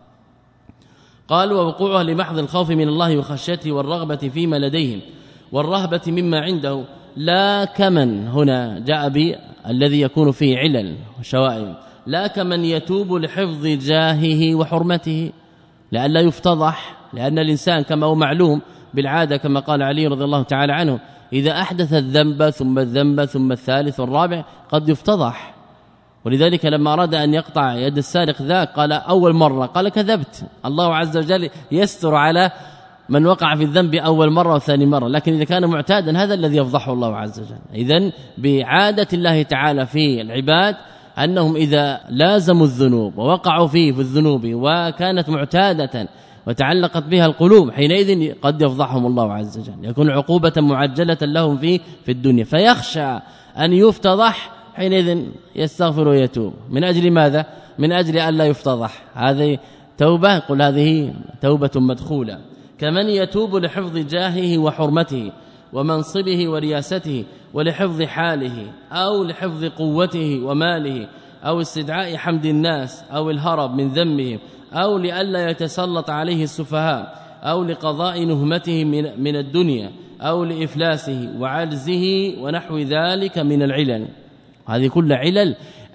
قال ووقوعها لمحض الخوف من الله وخشيته والرغبة فيما لديهم والرهبة مما عنده، لا كمن هنا جاء به الذي يكون فيه علل وشوائب، لا كمن يتوب لحفظ جاهه وحرمته لئلا يفتضح، لأن الإنسان كما هو معلوم بالعادة كما قال علي رضي الله تعالى عنه إذا أحدث الذنب ثم الذنب ثم الثالث والرابع قد يفتضح. ولذلك لما أراد أن يقطع يد السارق ذاك قال أول مرة قال كذبت، الله عز وجل يستر على من وقع في الذنب أول مرة وثاني مرة، لكن إذا كان معتادا هذا الذي يفضحه الله عز وجل. إذن بعادة الله تعالى في العباد أنهم إذا لازموا الذنوب ووقعوا فيه في الذنوب وكانت معتادة وتعلقت بها القلوب حينئذ قد يفضحهم الله عز وجل، يكون عقوبة معجلة لهم في في الدنيا، فيخشى أن يفتضح حينئذ يستغفر ويتوب. من أجل ماذا؟ من أجل أن لا يفتضح. هذه توبة، قل هذه توبة مدخولة. كمن يتوب لحفظ جاهه وحرمته ومنصبه ورياسته ولحفظ حاله أو لحفظ قوته وماله أو استدعاء حمد الناس أو الهرب من ذمهم أو لئلا يتسلط عليه السفهاء أو لقضاء نهمته من من الدنيا أو لإفلاسه وعجزه ونحو ذلك من العلل. هذه كل علل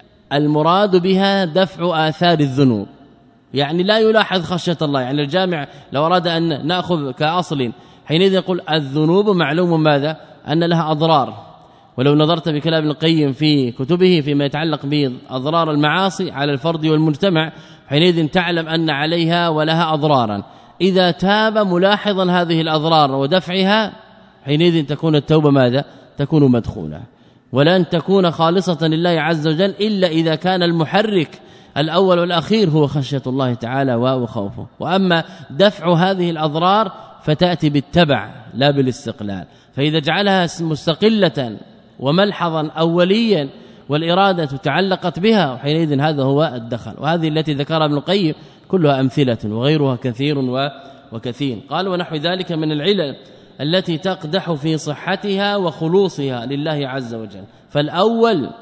المراد بها دفع آثار الذنوب، يعني لا يلاحظ خشية الله. يعني الجامع لو أراد أن نأخذ كأصل حينئذ يقول الذنوب معلوم ماذا؟ أن لها أضرار، ولو نظرت بكلام ابن القيم في كتبه فيما يتعلق بأضرار المعاصي على الفرد والمجتمع حينئذ تعلم أن عليها ولها أضرارا. إذا تاب ملاحظا هذه الأضرار ودفعها حينئذ تكون التوبة ماذا؟ تكون مدخولة، ولن تكون خالصة لله عز وجل إلا إذا كان المحرك الأول والأخير هو خشية الله تعالى وخوفه. وأما دفع هذه الأضرار فتأتي بالتبع لا بالاستقلال، فإذا جعلها مستقلة وملحظا أوليا والإرادة تعلقت بها حينئذ هذا هو الدخل. وهذه التي ذكرها ابن القيم كلها أمثلة وغيرها كثير وكثير. قال ونحو ذلك من العلل التي تقدح في صحتها وخلوصها لله عز وجل. فالأول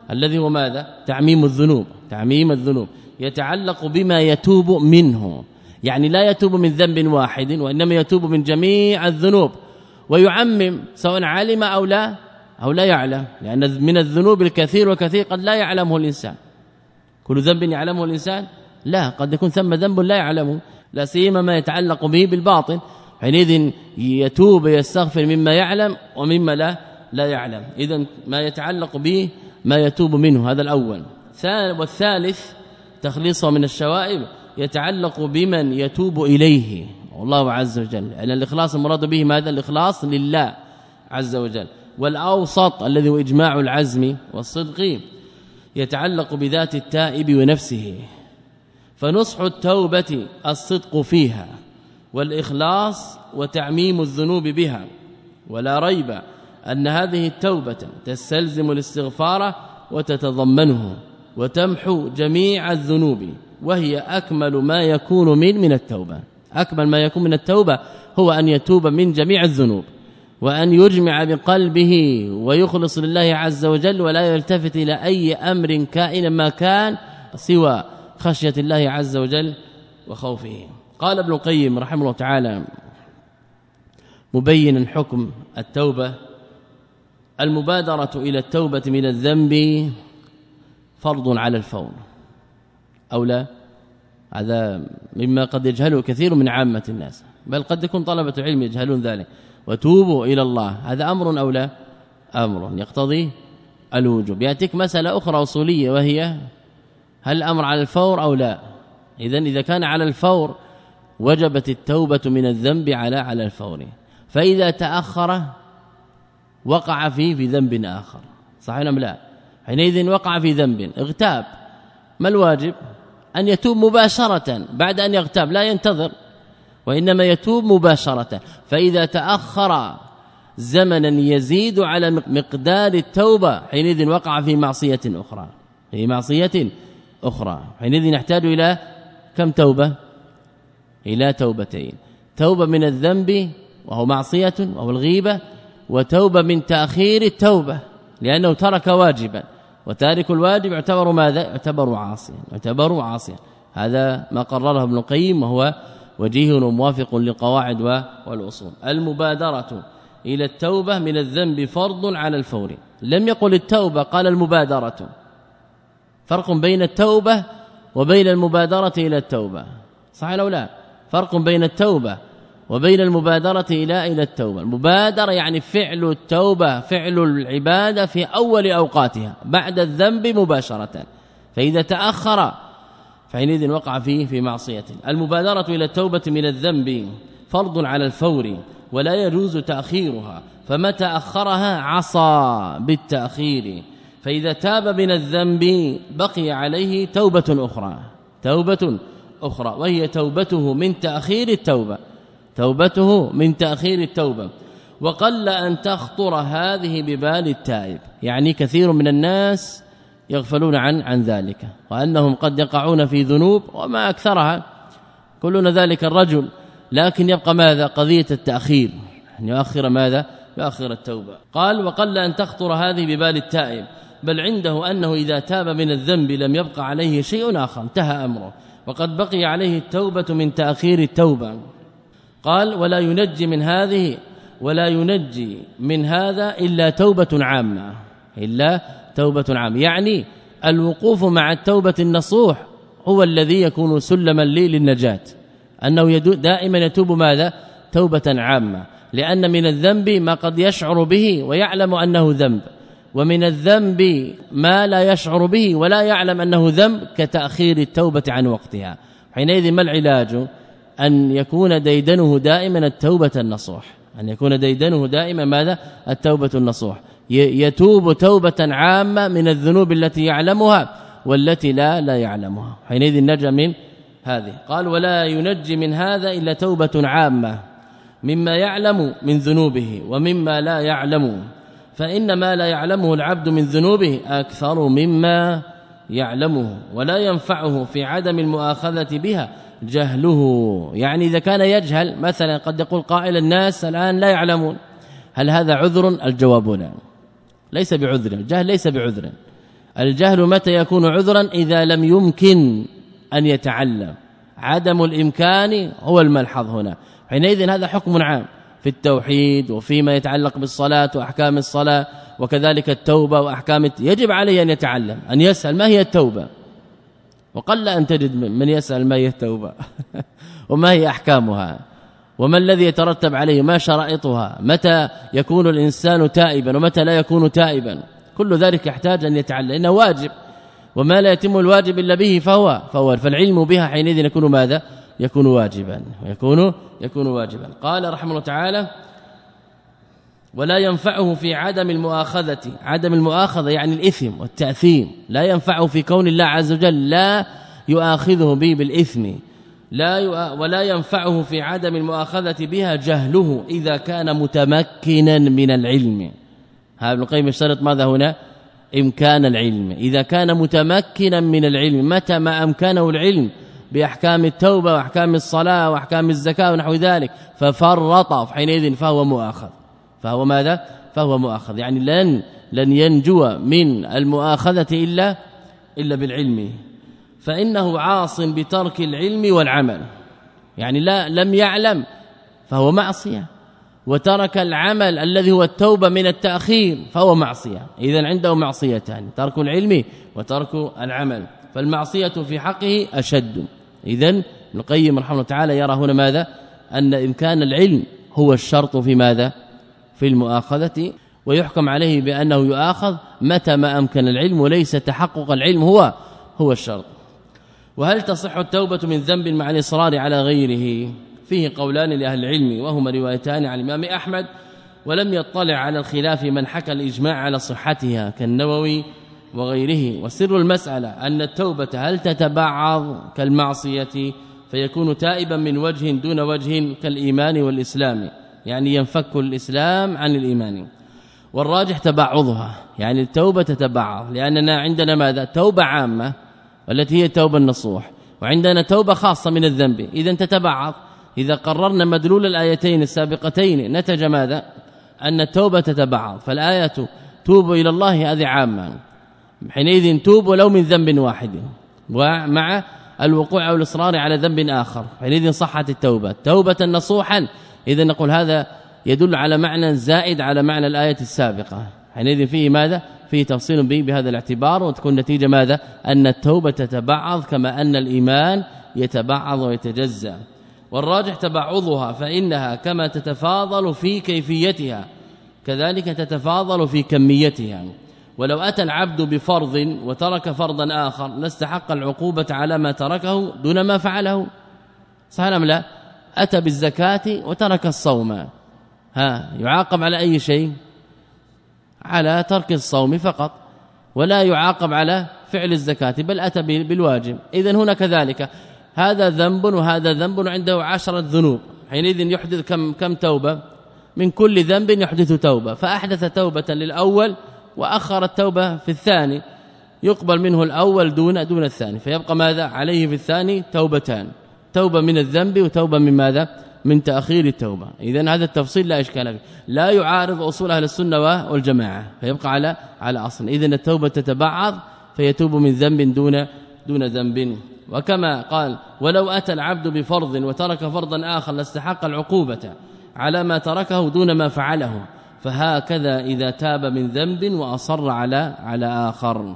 الذي هو ماذا؟ تعميم الذنوب تعميم الذنوب يتعلق بما يتوب منه، يعني لا يتوب من ذنب واحد وإنما يتوب من جميع الذنوب، ويعمم سواء علم أو لا أو لا يعلم، لأن من الذنوب الكثير وكثير قد لا يعلمه الإنسان. كل ذنب يعلمه الإنسان؟ لا، قد يكون ثم ذنب لا يعلمه، لا سيما ما يتعلق به بالباطن، حينئذ يتوب يستغفر مما يعلم ومما لا لا يعلم. إذن ما يتعلق به ما يتوب منه، هذا الأول. والثالث تخليصه من الشوائب يتعلق بمن يتوب إليه والله عز وجل، لأن الإخلاص المراد به ماذا؟ الإخلاص لله عز وجل. والأوسط الذي هو إجماع العزم والصدق يتعلق بذات التائب ونفسه، فنصح التوبة الصدق فيها والإخلاص وتعميم الذنوب بها، ولا ريب أن هذه التوبة تستلزم الاستغفار وتتضمنه وتمحو جميع الذنوب، وهي أكمل ما يكون من من التوبة. أكمل ما يكون من التوبة هو أن يتوب من جميع الذنوب وأن يجمع بقلبه ويخلص لله عز وجل، ولا يلتفت إلى أي أمر كائن ما كان سوى خشية الله عز وجل وخوفه. قال ابن القيم رحمه الله تعالى مبينا حكم التوبة: المبادرة إلى التوبة من الذنب فرض على الفور أو لا؟ هذا مما قد يجهله كثير من عامة الناس، بل قد يكون طلبة العلم يجهلون ذلك. وتوبوا إلى الله، هذا أمر أو لا؟ أمر يقتضي الوجوب. يأتيك مسألة أخرى أصولية، وهي هل الأمر على الفور أو لا؟ إذن إذا كان على الفور وجبت التوبة من الذنب على على الفور، فإذا تأخر وقع فيه في ذنب آخر، صحيح أم لا؟ حينئذ وقع في ذنب اغتاب، ما الواجب؟ أن يتوب مباشرة بعد أن يغتاب، لا ينتظر، وإنما يتوب مباشرة. فإذا تأخر زمنا يزيد على مقدار التوبة حينئذ وقع في معصية أخرى في معصية أخرى حينئذ نحتاج إلى كم توبة؟ إلى توبتين: توبة من الذنب وهو معصية وهو الغيبة، وتوبة من تأخير التوبة لأنه ترك واجبا، وتارك الواجب يعتبر ماذا؟ يعتبر عاصيا يعتبر عاصيا هذا ما قرره ابن القيم، وهو وجيه وموافق للقواعد والأصول. المبادرة إلى التوبة من الذنب فرض على الفور. لم يقل التوبة، قال المبادرة. فرق بين التوبة وبين المبادرة إلى التوبة، صح أو لا؟ فرق بين التوبة وبين المبادرة إلى إلى التوبة. المبادرة يعني فعل التوبة، فعل العبادة في أول أوقاتها بعد الذنب مباشرة، فإذا تأخر فحينئذ وقع فيه في معصية. المبادرة إلى التوبة من الذنب فرض على الفور ولا يجوز تأخيرها، فمتى أخرها عصى بالتأخير، فإذا تاب من الذنب بقي عليه توبة أخرى توبة أخرى وهي توبته من تأخير التوبة توبته من تأخير التوبة. وقل أن تخطر هذه ببال التائب، يعني كثير من الناس يغفلون عن عن ذلك، وأنهم قد يقعون في ذنوب وما أكثرها، كلنا ذلك الرجل، لكن يبقى ماذا؟ قضية التأخير، أن يؤخر ماذا؟ يؤخر التوبة. قال: وقل أن تخطر هذه ببال التائب، بل عنده أنه إذا تاب من الذنب لم يبقى عليه شيء آخر، انتهى أمره، وقد بقي عليه التوبة من تأخير التوبة. قال: ولا ينجي من هذه ولا ينجي من هذا إلا توبة عامة إلا توبة عامة يعني الوقوف مع التوبة النصوح هو الذي يكون سلما لي للنجاة، أنه دائما يتوب ماذا؟ توبة عامة، لأن من الذنب ما قد يشعر به ويعلم أنه ذنب، ومن الذنب ما لا يشعر به ولا يعلم أنه ذنب، كتأخير التوبة عن وقتها. حينئذ ما العلاج؟ أن يكون ديدنه دائما التوبة النصوح، أن يكون ديدنه دائما ماذا؟ التوبة النصوح، يتوب توبة عامة من الذنوب التي يعلمها والتي لا لا يعلمها، حينئذ نجا من هذه. قال: ولا ينجي من هذا إلا توبة عامة مما يعلم من ذنوبه ومما لا يعلم، فإن ما لا يعلمه العبد من ذنوبه أكثر مما يعلمه، ولا ينفعه في عدم المؤاخذة بها جهله. يعني إذا كان يجهل، مثلا قد يقول قائل: الناس الآن لا يعلمون، هل هذا عذر؟ الجواب لا، ليس بعذر، الجهل ليس بعذر، الجهل متى يكون عذرا؟ إذا لم يمكن أن يتعلم. عدم الإمكان هو الملحظ هنا. حينئذ هذا حكم عام في التوحيد وفيما يتعلق بالصلاة وأحكام الصلاة، وكذلك التوبة وأحكام. يجب عليه أن يتعلم، أن يسأل ما هي التوبة، وقل أن تجد من يسأل ما هي التوبة وما هي أحكامها، وما الذي يترتب عليه، ما شرائطها، متى يكون الإنسان تائبا ومتى لا يكون تائبا. كل ذلك يحتاج أن يتعلم، إنه واجب، وما لا يتم الواجب إلا به فهو فهو فالعلم بها حينئذ يكون ماذا؟ يكون واجبا، ويكون يكون واجبا. قال رحمه الله تعالى: ولا ينفعه في عدم المؤاخذة. عدم المؤاخذة يعني الإثم والتأثيم، لا ينفعه في كون الله عز وجل لا يؤاخذه به بالإثم، لا يؤ... ولا ينفعه في عدم المؤاخذة بها جهله إذا كان متمكنا من العلم. هذا ابن القيم يشترط ماذا هنا؟ إمكان العلم. إذا كان متمكنا من العلم، متى ما أمكنه العلم بأحكام التوبة وأحكام الصلاة وأحكام الزكاة ونحو ذلك ففرط، حينئذ فهو مؤاخذ. فهو ماذا؟ فهو مؤاخذ، يعني لن لن ينجو من المؤاخذة إلا إلا بالعلم، فإنه عاص بترك العلم والعمل. يعني لا لم يعلم فهو معصية، وترك العمل الذي هو التوبة من التأخير فهو معصية. إذن عنده معصيتان: ترك العلم وترك العمل، فالمعصية في حقه أشد. إذن ابن القيم رحمه الله تعالى يرى هنا ماذا؟ أن إمكان العلم هو الشرط في ماذا؟ في المؤاخذة، ويحكم عليه بأنه يؤاخذ متى ما أمكن العلم، وليس تحقق العلم هو هو الشرط. وهل تصح التوبة من ذنب مع الإصرار على غيره؟ فيه قولان لأهل العلم، وهما روايتان عن الإمام أحمد، ولم يطلع على الخلاف من حكى الإجماع على صحتها كالنووي وغيره. وسر المسألة أن التوبة هل تتبعض كالمعصية فيكون تائبا من وجه دون وجه كالإيمان والإسلام، يعني ينفك الإسلام عن الإيمان. والراجح تبعضها، يعني التوبة تتبعض، لأننا عندنا ماذا؟ توبة عامة والتي هي التوبة النصوح، وعندنا توبة خاصة من الذنب، إذن تتبعض. إذا قررنا مدلول الآيتين السابقتين نتج ماذا؟ أن التوبة تتبعض. فالآية توبوا إلى الله هذه عامة، حينئذ توبوا لو من ذنب واحد، ومع الوقوع أو الإصرار على ذنب آخر حينئذ صحت التوبة توبة نصوحا. إذا نقول هذا يدل على معنى زائد على معنى الآية السابقة، حينئذ فيه ماذا؟ فيه تفصيل به بهذا الاعتبار، وتكون نتيجة ماذا؟ أن التوبة تتبعض كما أن الإيمان يتبعض ويتجزأ. والراجح تبعضها، فإنها كما تتفاضل في كيفيتها كذلك تتفاضل في كميتها. ولو أتى العبد بفرض وترك فرضا آخر لاستحق العقوبة على ما تركه دون ما فعله، صحيح أم لا؟ أتى بالزكاة وترك الصوم، ها يعاقب على أي شيء؟ على ترك الصوم فقط، ولا يعاقب على فعل الزكاة، بل أتى بالواجب. إذن هنا كذلك هذا ذنب وهذا ذنب، عنده عشرة ذنوب، حينئذ يحدث كم كم توبة؟ من كل ذنب يحدث توبة، فأحدث توبة للأول وأخر التوبة في الثاني، يقبل منه الأول دون دون الثاني، فيبقى ماذا عليه في الثاني؟ توبتان، توبة من الذنب وتوبة من ماذا؟ من تأخير التوبة. إذن هذا التفصيل لا إشكال فيه، لا يعارض أصول أهل السنة والجماعة، فيبقى على على أصل. إذن التوبة تتبعض فيتوب من ذنب دون دون ذنب. وكما قال: ولو أتى العبد بفرض وترك فرضا آخر لاستحق العقوبة على ما تركه دون ما فعله، فهكذا إذا تاب من ذنب وأصر على على آخر،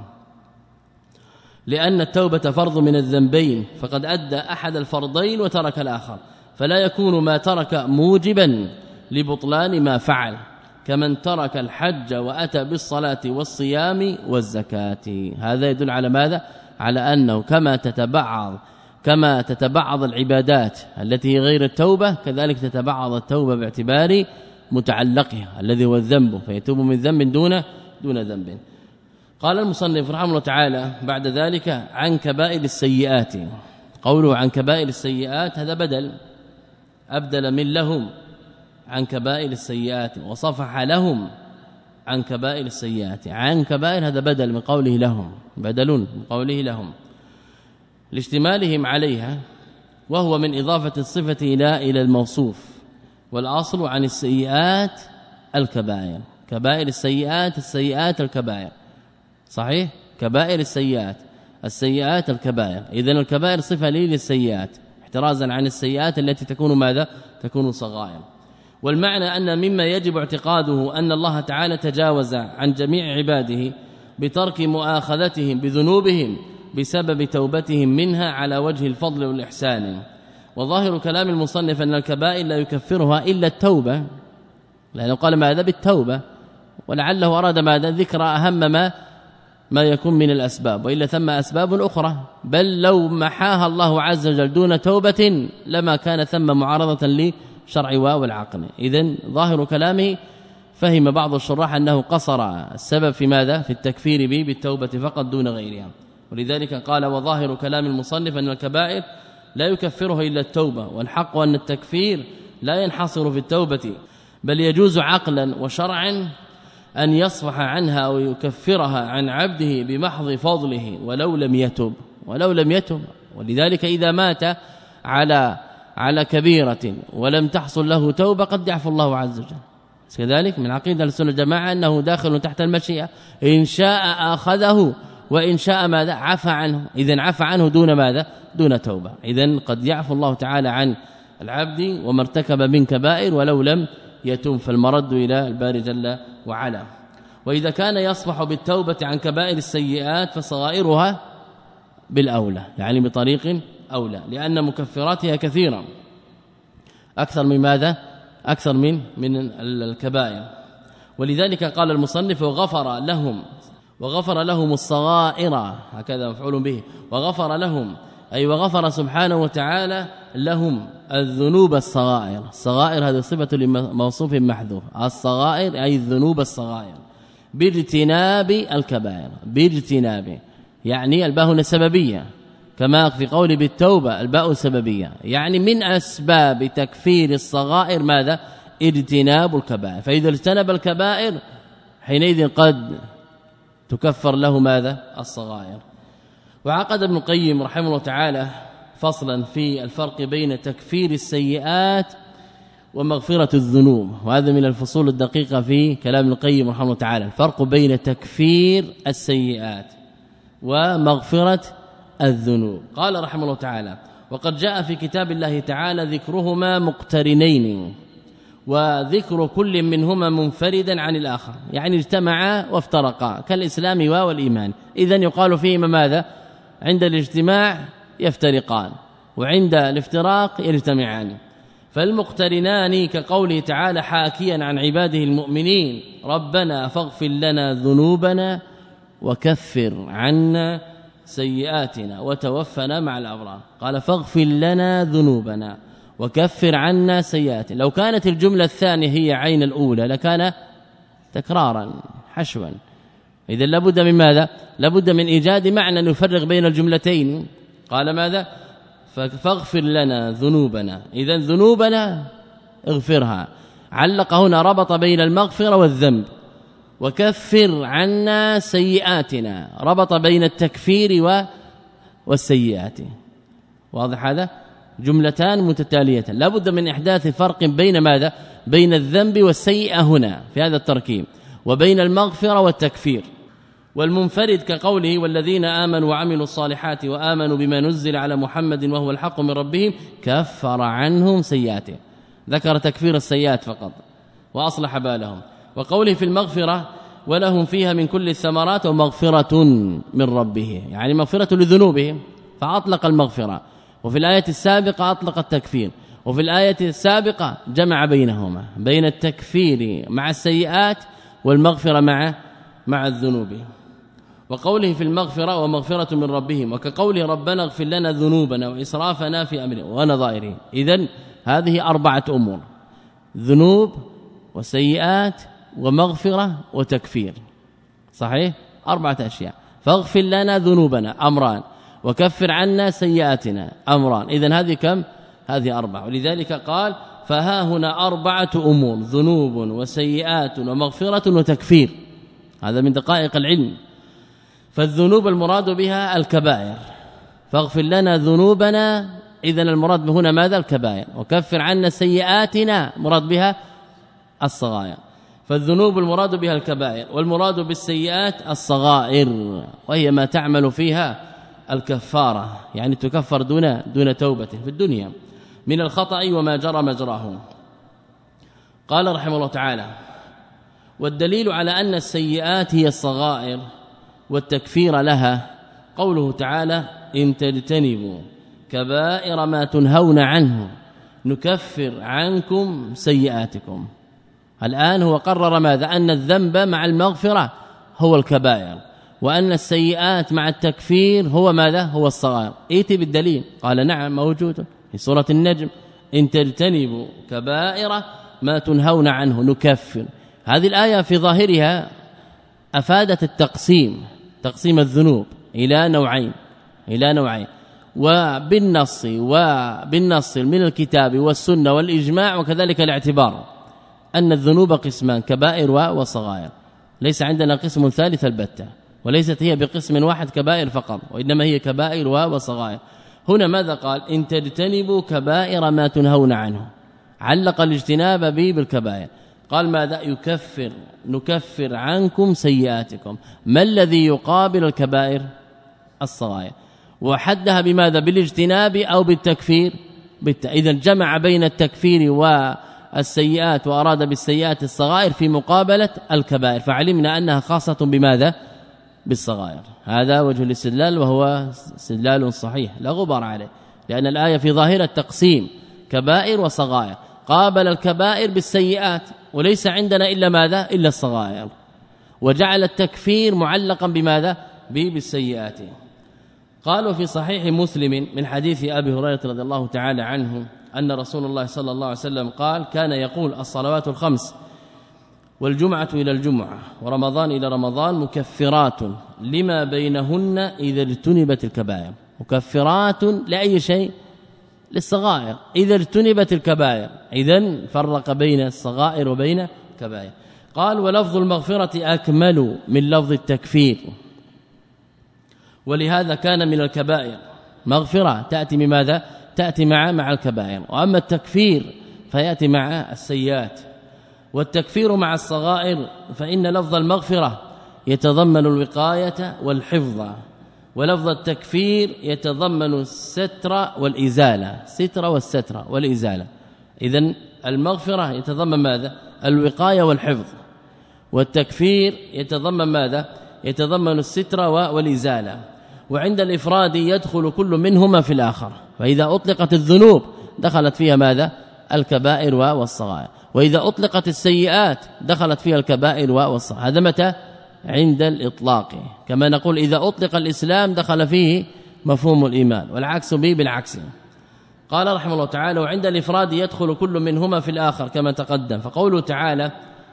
لأن التوبة فرض من الذنبين، فقد أدى أحد الفرضين وترك الآخر، فلا يكون ما ترك موجبا لبطلان ما فعل، كمن ترك الحج وأتى بالصلاة والصيام والزكاة. هذا يدل على ماذا؟ على أنه كما تتبعض كما تتبعض العبادات التي هي غير التوبة، كذلك تتبعض التوبة باعتبار متعلقها الذي هو الذنب، فيتوب من ذنب دون دون ذنب. قال المصنف رحمه الله تعالى بعد ذلك: عن كبائر السيئات. قوله عن كبائر السيئات هذا بدل، أبدل من لهم عن كبائر السيئات، وصفح لهم عن كبائر السيئات. عن كبائر هذا بدل من قوله لهم، بدل من قوله لهم لاشتمالهم عليها، وهو من إضافة الصفة إلى إلى الموصوف. والأصل عن السيئات الكبائر، كبائر السيئات السيئات الكبائر، صحيح؟ كبائر السيئات السيئات الكبائر. إذن الكبائر صفة لي للسيئات احترازا عن السيئات التي تكون ماذا تكون صغائر. والمعنى أن مما يجب اعتقاده أن الله تعالى تجاوز عن جميع عباده بترك مؤاخذتهم بذنوبهم بسبب توبتهم منها على وجه الفضل والإحسان. وظاهر كلام المصنف أن الكبائر لا يكفرها إلا التوبة، لأنه قال ماذا بالتوبة، ولعله أراد ماذا ذكر أهم ما ما يكون من الأسباب، وإلا ثم أسباب أخرى، بل لو محاها الله عز وجل دون توبة لما كان ثم معارضة لشرع والعقل. إذن ظاهر كلامه فهم بعض الشراح أنه قصر السبب في ماذا في التكفير به بالتوبة فقط دون غيرها، ولذلك قال وظاهر كلام المصنف أن الكبائر لا يكفرها إلا التوبة، والحق أن التكفير لا ينحصر في التوبة بل يجوز عقلا وشرعا أن يصفح عنها أو يكفرها عن عبده بمحض فضله ولو لم يتب ولو لم يتب ولذلك إذا مات على على كبيرة ولم تحصل له توبة قد يعفو الله عز وجل. كذلك من عقيدة السنة الجماعة أنه داخل تحت المشيئة، إن شاء أخذه وإن شاء ماذا عفى عنه، إذن عفى عنه دون ماذا دون توبة. إذن قد يعفو الله تعالى عن العبد وما ارتكب من كبائر ولو لم يتوب، فالمرد إلى الباري جل وعلا. وإذا كان يصبح بالتوبة عن كبائر السيئات فصغائرها بالأولى، يعني بطريق أولى، لأن مكفراتها كثيرة أكثر من ماذا أكثر من من الكبائر. ولذلك قال المصنف وغفر لهم وغفر لهم الصغائر، هكذا مفعول به، وغفر لهم أي وغفر سبحانه وتعالى لهم الذنوب الصغائر. الصغائر هذه صفة لموصوف محذوف، الصغائر أي الذنوب الصغائر باجتناب الكبائر، باجتناب يعني الباء هنا سببية كما في قول بالتوبة الباء سببية، يعني من أسباب تكفير الصغائر ماذا اجتناب الكبائر، فإذا اجتنب الكبائر حينئذ قد تكفر له ماذا الصغائر. وعقد ابن القيم رحمه الله تعالى فصلا في الفرق بين تكفير السيئات ومغفرة الذنوب، وهذا من الفصول الدقيقة في كلام ابن القيم رحمه الله تعالى، الفرق بين تكفير السيئات ومغفرة الذنوب. قال رحمه الله تعالى وقد جاء في كتاب الله تعالى ذكرهما مقترنين، وذكر كل منهما منفردا عن الآخر، يعني اجتمعا وافترقا كالإسلام والإيمان. إذن يقال فيهما ماذا عند الاجتماع يفترقان وعند الافتراق يجتمعان. فالمقترنان كقوله تعالى حاكيا عن عباده المؤمنين ربنا فاغفر لنا ذنوبنا وكفر عنا سيئاتنا وتوفنا مع الأبرار، قال فاغفر لنا ذنوبنا وكفر عنا سيئاتنا. لو كانت الجملة الثانية هي عين الأولى لكان تكرارا حشوا، إذا لابد من ماذا لابد من إيجاد معنى يفرق بين الجملتين. قال ماذا فاغفر لنا ذنوبنا، إذا ذنوبنا اغفرها، علق هنا ربط بين المغفرة والذنب، وكفر عنا سيئاتنا ربط بين التكفير والسيئات. واضح هذا جملتان متتالية، لابد من إحداث فرق بين ماذا بين الذنب والسيئة هنا في هذا التركيب، وبين المغفرة والتكفير. والمنفرد كقوله والذين آمنوا وعملوا الصالحات وآمنوا بما نزل على محمد وهو الحق من ربهم كفر عنهم سيئاتهم، ذكر تكفير السيئات فقط وأصلح بالهم. وقوله في المغفرة ولهم فيها من كل الثمرات ومغفرة من ربه، يعني مغفرة لذنوبهم فأطلق المغفرة، وفي الآية السابقة أطلق التكفير، وفي الآية السابقة جمع بينهما بين التكفير مع السيئات والمغفرة مع مع الذنوب. وقوله في المغفرة ومغفرة من ربهم، وكقوله ربنا اغفر لنا ذنوبنا وإسرافنا في أمرنا ونظائره. إذن هذه أربعة أمور، ذنوب وسيئات ومغفرة وتكفير، صحيح أربعة أشياء. فاغفر لنا ذنوبنا أمران، وكفر عنا سيئاتنا أمران، إذن هذه كم هذه أربعة. ولذلك قال فها هنا أربعة أمور، ذنوب وسيئات ومغفرة وتكفير، هذا من دقائق العلم. فالذنوب المراد بها الكبائر، فاغفر لنا ذنوبنا، إذن المراد هنا ماذا الكبائر، وكفر عنا سيئاتنا مراد بها الصغائر. فالذنوب المراد بها الكبائر، والمراد بالسيئات الصغائر، وهي ما تعمل فيها الكفارة، يعني تكفر دون دون توبة في الدنيا من الخطأ وما جرى مجراه. قال رحمه الله تعالى: والدليل على أن السيئات هي الصغائر والتكفير لها قوله تعالى: إن تجتنبوا كبائر ما تنهون عنه نكفر عنكم سيئاتكم. الآن هو قرر ماذا؟ أن الذنب مع المغفرة هو الكبائر، وأن السيئات مع التكفير هو ماذا؟ هو الصغائر. ائتي بالدليل. قال: نعم موجود في سورة النجم: إن تجتنبوا كبائر ما تنهون عنه نكفر. هذه الآية في ظاهرها أفادت التقسيم، تقسيم الذنوب إلى نوعين إلى نوعين وبالنص وبالنص من الكتاب والسنة والإجماع، وكذلك الاعتبار أن الذنوب قسمان: كبائر وصغائر. ليس عندنا قسم ثالث البتة، وليست هي بقسم واحد كبائر فقط، وإنما هي كبائر وصغائر. هنا ماذا قال؟ إن تجتنبوا كبائر ما تنهون عنه، علق الاجتناب به بالكبائر. قال ماذا؟ يكفر نكفر عنكم سيئاتكم. ما الذي يقابل الكبائر؟ الصغائر. وحدها بماذا؟ بالاجتناب أو بالتكفير؟ بالت... إذا جمع بين التكفير والسيئات وأراد بالسيئات الصغائر في مقابلة الكبائر، فعلمنا أنها خاصة بماذا؟ بالصغائر. هذا وجه الاستدلال، وهو استدلال صحيح لا غبار عليه، لأن الآية في ظاهرة تقسيم كبائر وصغائر، قابل الكبائر بالسيئات، وليس عندنا إلا ماذا؟ إلا الصغائر، وجعل التكفير معلقا بماذا؟ بالسيئات. قالوا في صحيح مسلم من حديث أبي هريرة رضي الله تعالى عنه أن رسول الله صلى الله عليه وسلم قال: كان يقول: الصلوات الخمس والجمعة إلى الجمعة ورمضان إلى رمضان مكفرات لما بينهن إذا اجتنبت الكبائر. مكفرات لأي شيء؟ للصغائر إذا اجتنبت الكبائر. إذن فرق بين الصغائر وبين الكبائر. قال: ولفظ المغفرة أكمل من لفظ التكفير، ولهذا كان من الكبائر. مغفرة تأتي بماذا؟ تأتي مع مع الكبائر، وأما التكفير فيأتي مع السيئات. والتكفير مع الصغائر فإن لفظ المغفرة يتضمن الوقاية والحفظ، ولفظ التكفير يتضمن الستر والإزالة، ستر والستر والإزالة. إذن المغفرة يتضمن ماذا؟ الوقاية والحفظ، والتكفير يتضمن ماذا؟ يتضمن الستر والإزالة. وعند الإفراد يدخل كل منهما في الآخر، فإذا أطلقت الذنوب دخلت فيها ماذا؟ الكبائر والصغائر، وإذا أطلقت السيئات دخلت فيها الكبائر والصغائر. هذا متى؟ عند الإطلاق. كما نقول إذا أطلق الإسلام دخل فيه مفهوم الإيمان، والعكس به بالعكس. قال رحمه الله تعالى: وعند الإفراد يدخل كل منهما في الآخر كما تقدم. فقوله تعالى: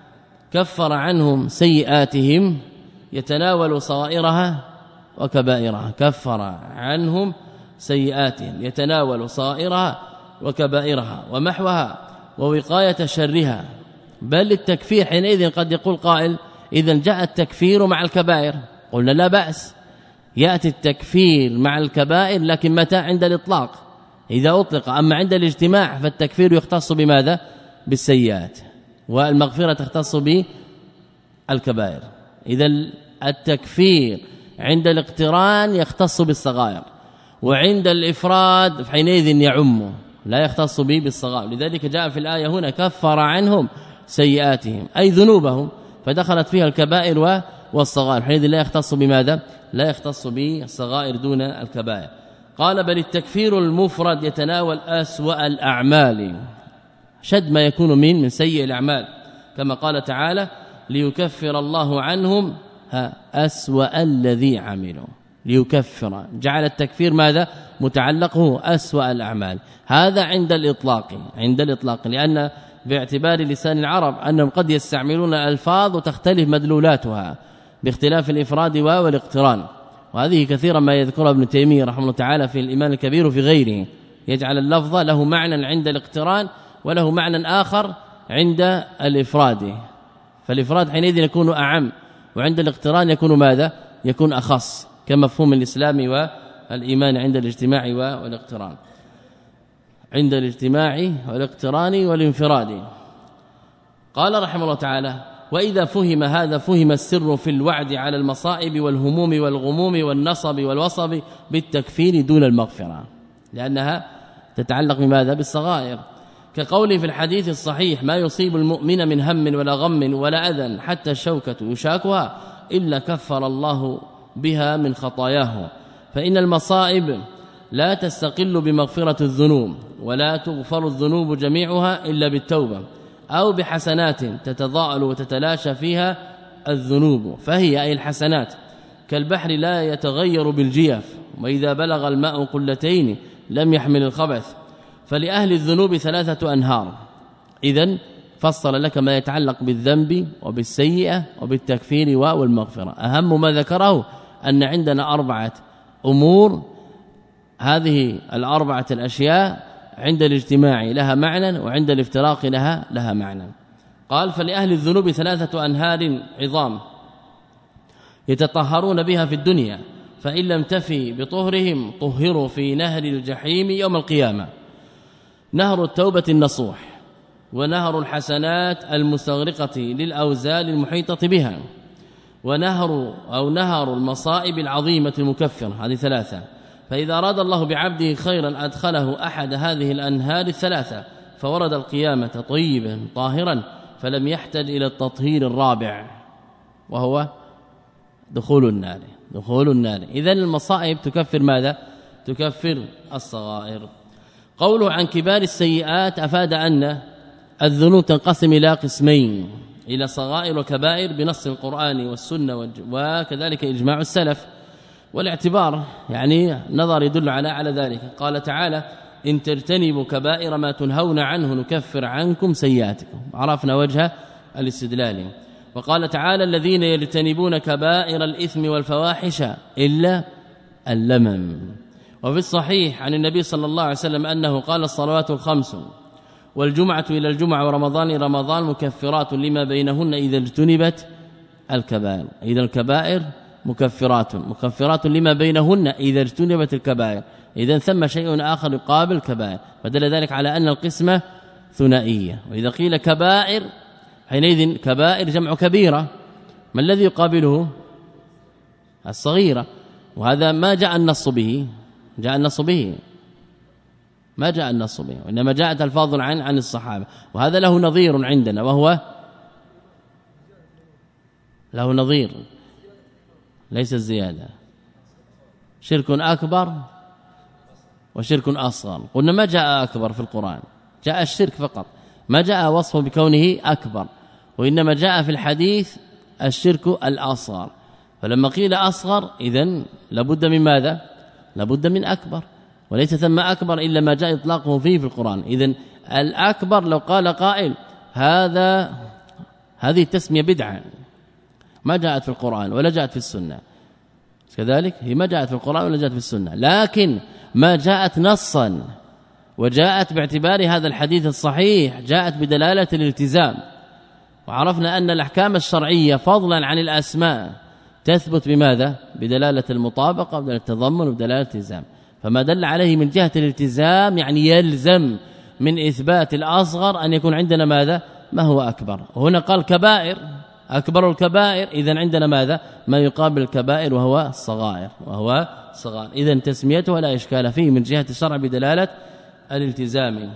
كفر عنهم سيئاتهم يتناول صغائرها وكبائرها. كفر عنهم سيئاتهم يتناول صغائرها وكبائرها ومحوها ووقاية شرها. بل التكفير حينئذ قد يقول قائل: إذن جاء التكفير مع الكبائر. قلنا لا بأس، يأتي التكفير مع الكبائر، لكن متى؟ عند الإطلاق إذا أطلق. أما عند الاجتماع فالتكفير يختص بماذا؟ بالسيئات، والمغفرة تختص بالكبائر. إذن التكفير عند الاقتران يختص بالصغائر، وعند الإفراد حينئذ يعم لا يختص به بالصغائر. لذلك جاء في الآية هنا: كفر عنهم سيئاتهم، أي ذنوبهم، فدخلت فيها الكبائر والصغائر، حينئذ لا يختص بماذا؟ لا يختص بالصغائر دون الكبائر. قال: بل التكفير المفرد يتناول أسوأ الأعمال، شد ما يكون من من سيء الأعمال، كما قال تعالى: ليكفر الله عنهم أسوأ الذي عملوا. ليكفر، جعل التكفير ماذا؟ متعلقه أسوأ الأعمال. هذا عند الإطلاق، عند الإطلاق، لأن باعتبار لسان العرب أنهم قد يستعملون الألفاظ وتختلف مدلولاتها باختلاف الإفراد والاقتران، وهذه كثيرا ما يذكرها ابن تيمية رحمه الله تعالى في الإيمان الكبير وفي غيره. يجعل اللفظ له معنى عند الاقتران وله معنى آخر عند الإفراد، فالإفراد حينئذ يكون أعم، وعند الاقتران يكون ماذا؟ يكون أخص، كمفهوم الإسلام والإيمان عند الاجتماع والاقتران، عند الاجتماع والاقتران والانفراد. قال رحمه الله تعالى: وإذا فهم هذا فهم السر في الوعد على المصائب والهموم والغموم والنصب والوصب بالتكفير دون المغفرة، لأنها تتعلق بماذا؟ بالصغائر، كقوله في الحديث الصحيح: ما يصيب المؤمن من هم ولا غم ولا أذى حتى الشوكة يشاكها إلا كفر الله بها من خطاياه. فإن المصائب لا تستقل بمغفرة الذنوب، ولا تغفر الذنوب جميعها إلا بالتوبة أو بحسنات تتضاءل وتتلاشى فيها الذنوب، فهي أي الحسنات كالبحر لا يتغير بالجيف، وإذا بلغ الماء قلتين لم يحمل الخبث. فلأهل الذنوب ثلاثة أنهار. إذن فصل لك ما يتعلق بالذنب وبالسيئة وبالتكفير والمغفرة. أهم ما ذكره أن عندنا أربعة أمور، هذه الأربعة الأشياء عند الاجتماع لها معنى وعند الافتراق لها لها معنى. قال: فلأهل الذنوب ثلاثة أنهار عظام يتطهرون بها في الدنيا، فإن لم تفي بطهرهم طهروا في نهر الجحيم يوم القيامة: نهر التوبة النصوح، ونهر الحسنات المستغرقة للأوزال المحيطة بها، ونهر أو نهر المصائب العظيمة المكفرة. هذه ثلاثة. فإذا أراد الله بعبده خيرا أدخله أحد هذه الأنهار الثلاثة، فورد القيامة طيبا طاهرا، فلم يحتج إلى التطهير الرابع وهو دخول النار. دخول النار. إذن المصائب تكفر ماذا؟ تكفر الصغائر. قوله عن كبار السيئات أفاد أن الذنوب تنقسم إلى قسمين، إلى صغائر وكبائر بنص القرآن والسنة وكذلك إجماع السلف، والاعتبار يعني نظر يدل على على ذلك. قال تعالى: إن تجتنبوا كبائر ما تنهون عنه نكفر عنكم سيئاتكم. عرفنا وجه الاستدلال. وقال تعالى: الذين يجتنبون كبائر الإثم والفواحش إلا اللمم. وفي الصحيح عن النبي صلى الله عليه وسلم أنه قال: الصلوات الخمس والجمعة إلى الجمعة ورمضان إلى رمضان مكفرات لما بينهن إذا اجتنبت الكبائر. إذا الكبائر مكفرات مكفرات لما بينهن إذا اجتنبت الكبائر. إذا ثم شيء آخر يقابل الكبائر، فدل ذلك على أن القسمة ثنائية. وإذا قيل كبائر حينئذ كبائر جمع كبيرة، ما الذي يقابله؟ الصغيرة. وهذا ما جاء النص به، جاء النص به ما جاء النص به، وإنما جاءت الفاظ عن عن الصحابة. وهذا له نظير عندنا، وهو له نظير ليس الزيادة، شرك أكبر وشرك أصغر. قلنا ما جاء أكبر في القرآن، جاء الشرك فقط، ما جاء وصفه بكونه أكبر، وإنما جاء في الحديث الشرك الأصغر. فلما قيل أصغر إذن لابد من ماذا؟ لابد من أكبر، وليس ثم أكبر إلا ما جاء إطلاقه فيه في القرآن. إذن الأكبر لو قال قائل هذا هذه التسمية بدعة ما جاءت في القرآن ولا جاءت في السنة، كذلك هي ما جاءت في القرآن ولا جاءت في السنة، لكن ما جاءت نصا وجاءت باعتبار هذا الحديث الصحيح جاءت بدلالة الالتزام. وعرفنا أن الأحكام الشرعية فضلا عن الأسماء تثبت بماذا؟ بدلالة المطابقة وبدلالة التضمن وبدلالة الالتزام. فما دل عليه من جهة الالتزام يعني يلزم من إثبات الأصغر أن يكون عندنا ماذا؟ ما هو أكبر. وهنا قال كبائر، أكبر الكبائر، إذن عندنا ماذا؟ ما يقابل الكبائر وهو الصغائر، وهو صغائر. إذن تسميته لا إشكال فيه من جهة الشرع بدلالة الالتزام.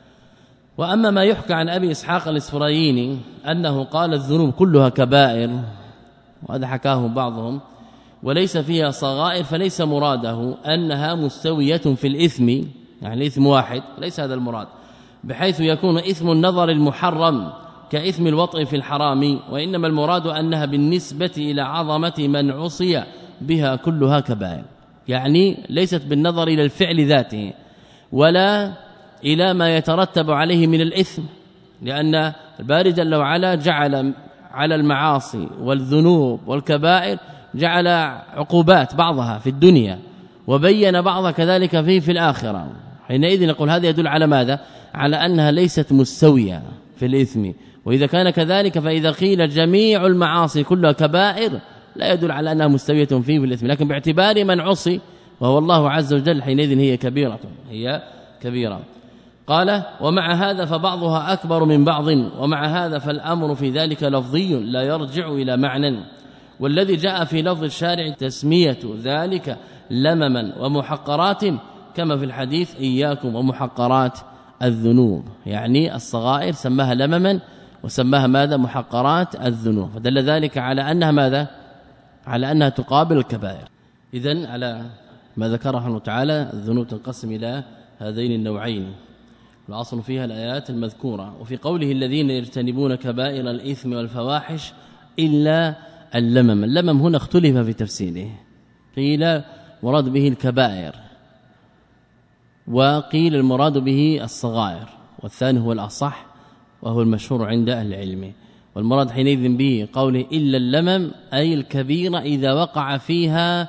وأما ما يحكى عن أبي إسحاق الإسفرايني أنه قال الذنوب كلها كبائر، وهذا حكاه بعضهم، وليس فيها صغائر، فليس مراده أنها مستوية في الإثم، يعني الإثم واحد، ليس هذا المراد، بحيث يكون إثم النظر المحرم كإثم الوطء في الحرام، وإنما المراد أنها بالنسبة إلى عظمة من عصي بها كلها كبائر، يعني ليست بالنظر إلى الفعل ذاته ولا إلى ما يترتب عليه من الإثم، لأن الباري جل وعلا جعل على المعاصي والذنوب والكبائر جعل عقوبات بعضها في الدنيا وبين بعضها كذلك فيه في الآخرة. حينئذ نقول هذا يدل على ماذا؟ على أنها ليست مستوية في الإثم. وإذا كان كذلك فإذا قيل جميع المعاصي كلها كبائر لا يدل على أنها مستوية فيه في الإثم، لكن باعتبار من عصي وهو الله عز وجل حينئذ هي كبيرة، هي كبيرة. قال ومع هذا فبعضها أكبر من بعض ومع هذا فالأمر في ذلك لفظي لا يرجع إلى معنى والذي جاء في لفظ الشارع تسمية ذلك لمما ومحقرات كما في الحديث إياكم ومحقرات الذنوب يعني الصغائر سماها لمما وسماها ماذا محقرات الذنوب فدل ذلك على أنها ماذا على أنها تقابل الكبائر إذن على ما ذكره الله تعالى الذنوب تنقسم إلى هذين النوعين الأصل فيها الآيات المذكورة وفي قوله الذين يجتنبون كبائر الإثم والفواحش إلا اللمم اللمم هنا اختلف في تفسيره قيل مراد به الكبائر وقيل المراد به الصغائر والثاني هو الأصح وهو المشهور عند أهل العلم والمراد حينئذ به قوله إلا اللمم أي الكبيرة إذا وقع فيها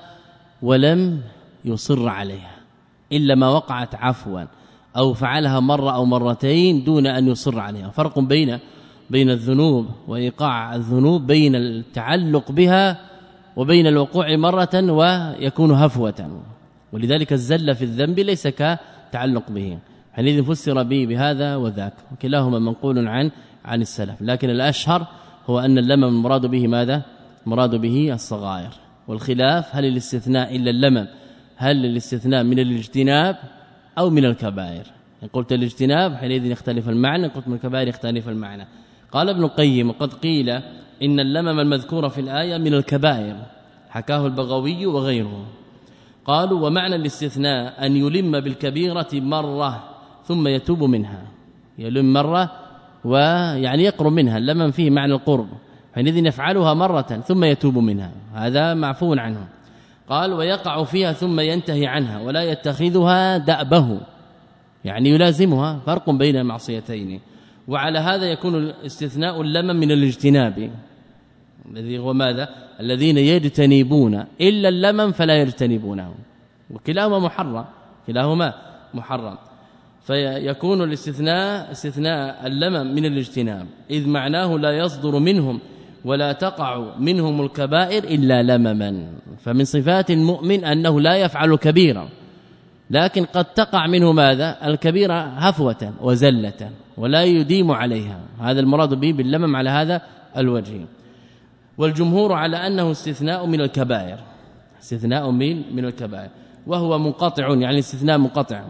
ولم يصر عليها إلا ما وقعت عفوا أو فعلها مرة أو مرتين دون أن يصر عليها فرق بين بين الذنوب وإيقاع الذنوب بين التعلق بها وبين الوقوع مرة ويكون هفوة ولذلك الزل في الذنب ليس كتعلق به حينئذ فسر به بهذا وذاك وكلاهما منقول عن عن السلف لكن الأشهر هو أن اللمم المراد به ماذا مراد به الصغائر والخلاف هل الاستثناء إلا اللمم هل الاستثناء من الاجتناب أو من الكبائر إن قلت الاجتناب حينئذ يختلف المعنى قلت من الكبائر يختلف المعنى قال ابن القيم وقد قيل إن اللمم المذكور في الآية من الكبائر حكاه البغوي وغيره قالوا ومعنى الاستثناء أن يلم بالكبيرة مرة ثم يتوب منها يلم مرة ويعني يقرب منها اللمم فيه معنى القرب حينئذ يفعلها مرة ثم يتوب منها هذا معفو عنه قال ويقع فيها ثم ينتهي عنها ولا يتخذها دأبه يعني يلازمها فرق بين المعصيتين وعلى هذا يكون الاستثناء اللمم من الاجتناب الذي هو ماذا الذين يجتنبون إلا اللمم فلا يجتنبونه وكلاهما محرم كلاهما محرم فيكون الاستثناء استثناء اللمم من الاجتناب إذ معناه لا يصدر منهم ولا تقع منهم الكبائر إلا لمما فمن صفات المؤمن أنه لا يفعل كبيرا لكن قد تقع منه ماذا الكبيرة هفوة وزلة ولا يديم عليها هذا المراد به باللمم على هذا الوجه والجمهور على أنه استثناء من الكبائر استثناء من من الكبائر وهو منقطع يعني استثناء منقطع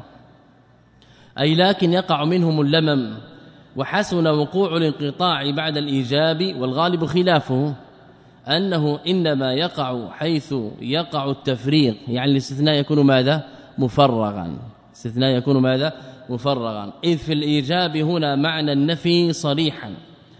أي لكن يقع منهم اللمم وحسن وقوع الانقطاع بعد الإيجاب والغالب خلافه أنه إنما يقع حيث يقع التفريق يعني الاستثناء يكون ماذا مفرغا استثناء يكون ماذا مفرغا إذ في الإيجاب هنا معنى النفي صريحا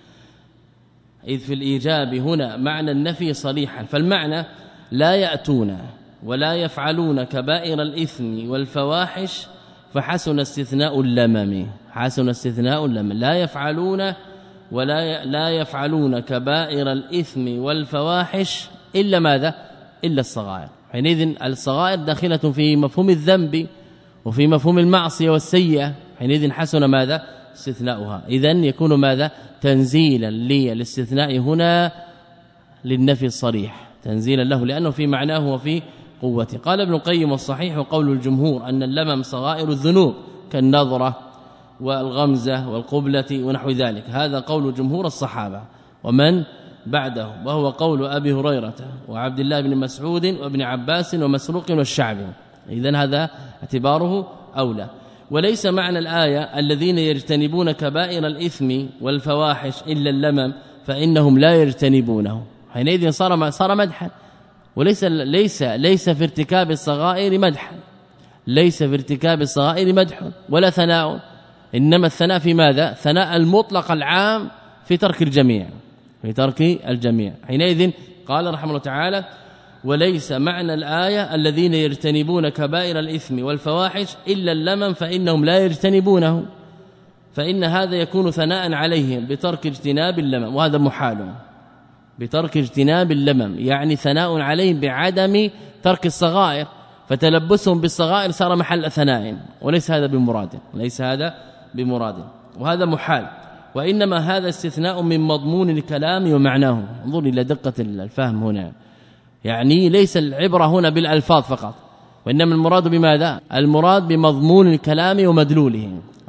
إذ في الإيجاب هنا معنى النفي صريحا فالمعنى لا يأتون ولا يفعلون كبائر الإثم والفواحش فحسن استثناء اللمم حسن استثناء اللمم لا يفعلون ولا لا يفعلون كبائر الإثم والفواحش إلا ماذا إلا الصغائر حينئذ الصغائر داخلة في مفهوم الذنب وفي مفهوم المعصية والسيئة حينئذ حسن ماذا استثناؤها إذن يكون ماذا تنزيلا للاستثناء هنا للنفي الصريح تنزيلا له لأنه في معناه وفي قوته قال ابن القيم والصحيح قول الجمهور أن اللمم صغائر الذنوب كالنظرة والغمزة والقبلة ونحو ذلك هذا قول جمهور الصحابة ومن بعده وهو قول أبي هريرة وعبد الله بن مسعود وابن عباس ومسروق والشعبي إذن هذا اعتباره أولى وليس معنى الآية الذين يجتنبون كبائر الإثم والفواحش إلا اللمم فإنهم لا يجتنبونه حينئذ صار صار مدحا وليس ليس ليس في ارتكاب الصغائر مدحا ليس في ارتكاب الصغائر مدح ولا ثناء إنما الثناء في ماذا ثناء المطلق العام في ترك الجميع في ترك الجميع حينئذ قال رحمه الله تعالى وليس معنى الآية الذين يجتنبون كبائر الإثم والفواحش إلا اللمم فإنهم لا يجتنبونه فإن هذا يكون ثناء عليهم بترك اجتناب اللمم وهذا محال بترك اجتناب اللمم يعني ثناء عليهم بعدم ترك الصغائر فتلبسهم بالصغائر صار محل ثناء وليس هذا بمراد ليس هذا بمراد وهذا محال وإنما هذا استثناء من مضمون الكلام ومعناه انظر إلى دقة الفهم هنا يعني ليس العبرة هنا بالألفاظ فقط وإنما المراد بماذا المراد بمضمون الكلام ومدلوله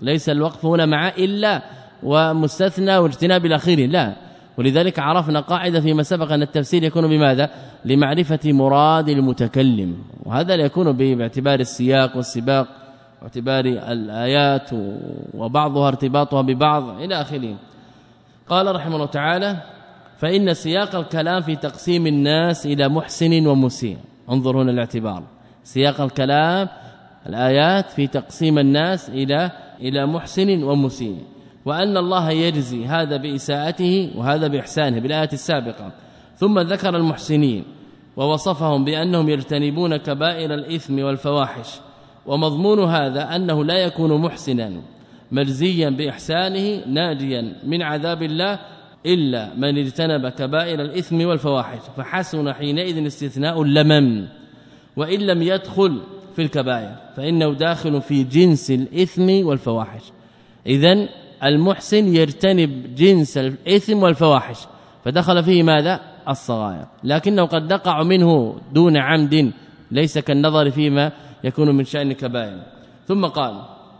ليس الوقف هنا مع إلا ومستثنى واجتناب الأخير، لا. ولذلك عرفنا قاعدة فيما سبق أن التفسير يكون بماذا؟ لمعرفة مراد المتكلم، وهذا يكون باعتبار السياق والسباق واعتبار الآيات وبعضها ارتباطها ببعض إلى آخره. قال رحمه الله تعالى: فإن سياق الكلام في تقسيم الناس إلى محسن ومسيء. انظر هنا الاعتبار، سياق الكلام الآيات في تقسيم الناس إلى إلى محسن ومسيء، وأن الله يجزي هذا بإساءته وهذا بإحسانه بالآيات السابقة. ثم ذكر المحسنين ووصفهم بأنهم يجتنبون كبائر الإثم والفواحش، ومضمون هذا أنه لا يكون محسنا مجزيا بإحسانه ناجيا من عذاب الله إلا من اجتنب كبائر الإثم والفواحش، فحسن حينئذ استثناء اللمم، وإن لم يدخل في الكبائر فإنه داخل في جنس الإثم والفواحش. إذن المحسن يجتنب جنس الإثم والفواحش، فدخل فيه ماذا؟ الصغائر، لكنه قد يقع منه دون عمد، ليس كالنظر فيما يكون من شأن الكبائر. ثم قال: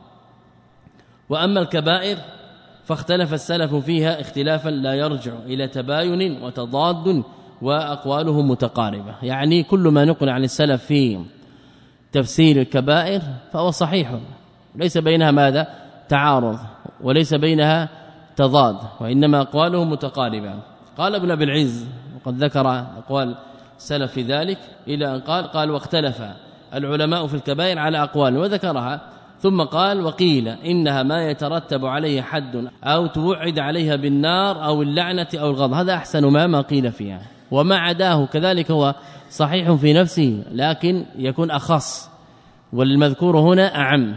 وأما الكبائر فاختلف السلف فيها اختلافا لا يرجع إلى تباين وتضاد وأقوالهم متقاربة. يعني كل ما نقل عن السلف في تفسير الكبائر فهو صحيح، ليس بينها ماذا؟ تعارض، وليس بينها تضاد، وإنما أقوالهم متقاربة. قال ابن أبي العز، وقد ذكر أقوال السلف في ذلك إلى أن قال قال واختلف العلماء في الكبائر على أقوال وذكرها، ثم قال: وقيل إنها ما يترتب عليه حد أو توعد عليها بالنار أو اللعنة أو الغضب. هذا أحسن ما ما قيل فيها، وما عداه كذلك هو صحيح في نفسه لكن يكون أخص، والمذكور هنا أعم.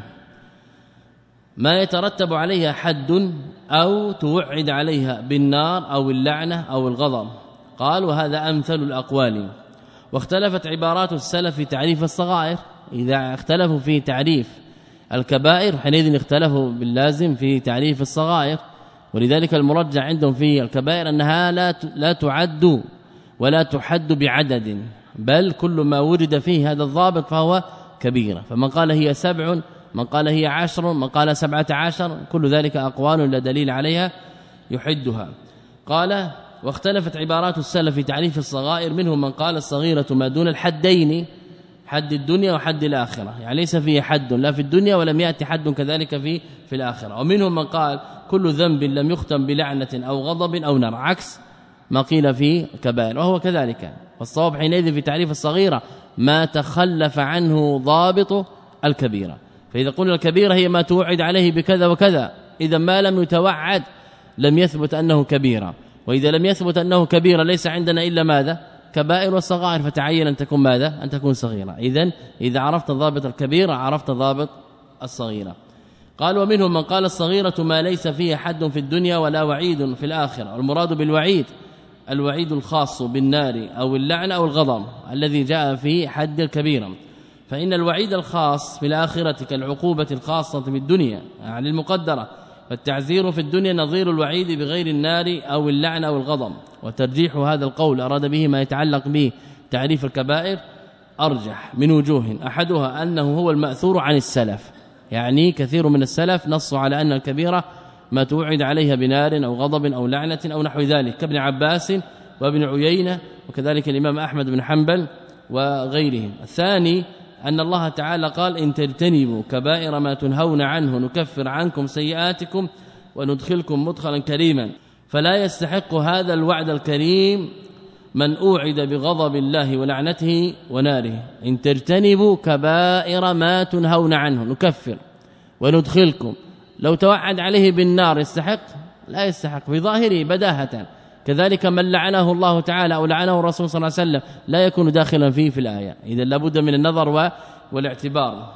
ما يترتب عليها حد أو توعد عليها بالنار أو اللعنة أو الغضب. قال: وهذا أمثل الأقوال. واختلفت عبارات السلف في تعريف الصغائر، إذا اختلفوا في تعريف الكبائر حينئذ اختلفوا باللازم في تعريف الصغائر. ولذلك المرجع عندهم في الكبائر أنها لا لا تعد ولا تحد بعدد، بل كل ما ورد فيه هذا الضابط فهو كبيرة. فمن قال هي سبع، من قال هي عشر، من قال سبعة عشر، كل ذلك أقوال لا دليل عليها يحدها. قال: واختلفت عبارات السلف في تعريف الصغائر، منهم من قال الصغيرة ما دون الحدين، حد الدنيا وحد الآخرة، يعني ليس فيه حد لا في الدنيا ولم يأتي حد كذلك في في الآخرة. ومنهم من قال كل ذنب لم يختم بلعنة أو غضب أو نار، عكس ما قيل في كبائر، وهو كذلك. والصواب حينئذ في تعريف الصغيرة ما تخلف عنه ضابط الكبيرة. فإذا قلنا الكبيرة هي ما توعد عليه بكذا وكذا، إذا ما لم يتوعد لم يثبت أنه كبيرة، وإذا لم يثبت أنه كبيرة ليس عندنا إلا ماذا؟ كبائر والصغائر، فتعين أن تكون ماذا؟ أن تكون صغيرة. إذن إذا عرفت ضابط الكبيرة عرفت ضابط الصغيرة. قال: ومنهم من قال الصغيرة ما ليس فيه حد في الدنيا ولا وعيد في الآخرة. المراد بالوعيد الوعيد الخاص بالنار أو اللعنة أو الغضب الذي جاء في حد الكبيرة، فإن الوعيد الخاص في الآخرة كالعقوبة الخاصة في الدنيا يعني المقدرة، فالتعزير في الدنيا نظير الوعيد بغير النار أو اللعنة أو الغضب. وترجيح هذا القول أراد به ما يتعلق به تعريف الكبائر أرجح من وجوه، أحدها أنه هو المأثور عن السلف، يعني كثير من السلف نصوا على أن الكبيرة ما توعد عليها بنار أو غضب أو لعنة أو نحو ذلك، كابن عباس وابن عيينة وكذلك الإمام أحمد بن حنبل وغيرهم. الثاني أن الله تعالى قال: إن تجتنبوا كبائر ما تنهون عنه نكفر عنكم سيئاتكم وندخلكم مدخلا كريما. فلا يستحق هذا الوعد الكريم من أوعد بغضب الله ولعنته وناره. إن تجتنبوا كبائر ما تنهون عنه نكفر وندخلكم. لو توعد عليه بالنار يستحق؟ لا يستحق في ظاهره بداهة. كذلك من لعنه الله تعالى أو لعنه الرسول صلى الله عليه وسلم لا يكون داخلا فيه في الآية. إذا لابد من النظر والاعتبار.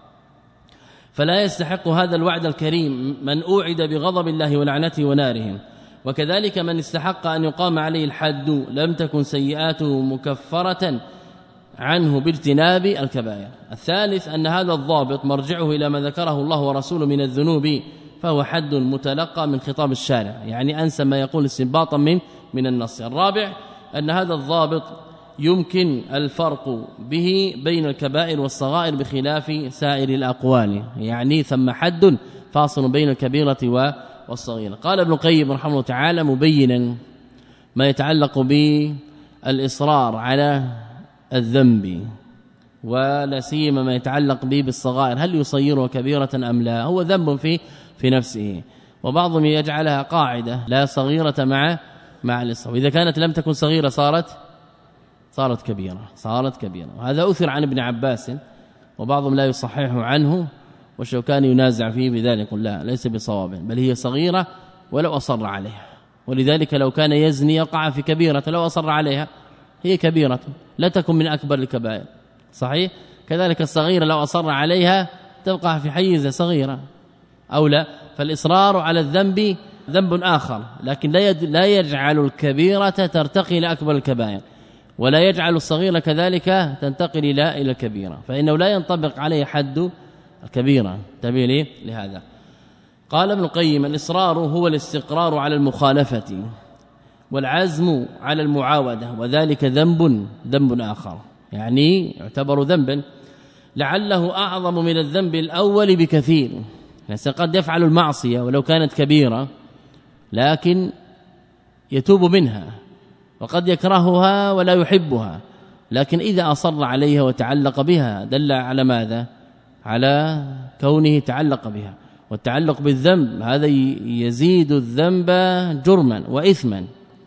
فلا يستحق هذا الوعد الكريم من أوعد بغضب الله ولعنته وناره. وكذلك من استحق أن يقام عليه الحد لم تكن سيئاته مكفرة عنه باجتناب الكبائر. الثالث أن هذا الضابط مرجعه إلى ما ذكره الله ورسوله من الذنوب، فهو حد متلقى من خطاب الشارع، يعني أنسى ما يقول استنباطا من من النص. الرابع أن هذا الضابط يمكن الفرق به بين الكبائر والصغائر بخلاف سائر الأقوال، يعني ثم حد فاصل بين الكبيرة والصغيرة. قال ابن القيم رحمه الله تعالى مبينا ما يتعلق بالإصرار على الذنب ولا سيما ما يتعلق به بالصغائر، هل يصيره كبيرة أم لا؟ هو ذنب في في نفسه، وبعضهم يجعلها قاعدة لا صغيرة مع مع الإصرار، إذا كانت لم تكن صغيرة صارت صارت كبيرة صارت كبيرة وهذا أثر عن ابن عباس وبعضهم لا يصححه عنه، والشوكاني ينازع فيه بذلك، لا ليس بصواب، بل هي صغيرة ولو أصر عليها، ولذلك لو كان يزني يقع في كبيرة لو أصر عليها هي كبيرة لا تكن من أكبر الكبائر، صحيح؟ كذلك الصغيرة لو أصر عليها تبقى في حيز صغيرة أو لا. فالإصرار على الذنب ذنب آخر، لكن لا لا يجعل الكبيرة ترتقي إلى أكبر الكبائر، ولا يجعل الصغيرة كذلك تنتقل إلى إلى الكبيرة، فإنه لا ينطبق عليه حد الكبيرة. تبين لهذا قال ابن القيم الإصرار هو الاستقرار على المخالفة والعزم على المعاودة، وذلك ذنب ذنب آخر، يعني يعتبر ذنبا لعله أعظم من الذنب الأول بكثير، يعني قد يفعل المعصية ولو كانت كبيرة لكن يتوب منها، وقد يكرهها ولا يحبها، لكن إذا أصر عليها وتعلق بها دل على ماذا؟ على كونه تعلق بها، والتعلق بالذنب هذا يزيد الذنب جرما وإثما.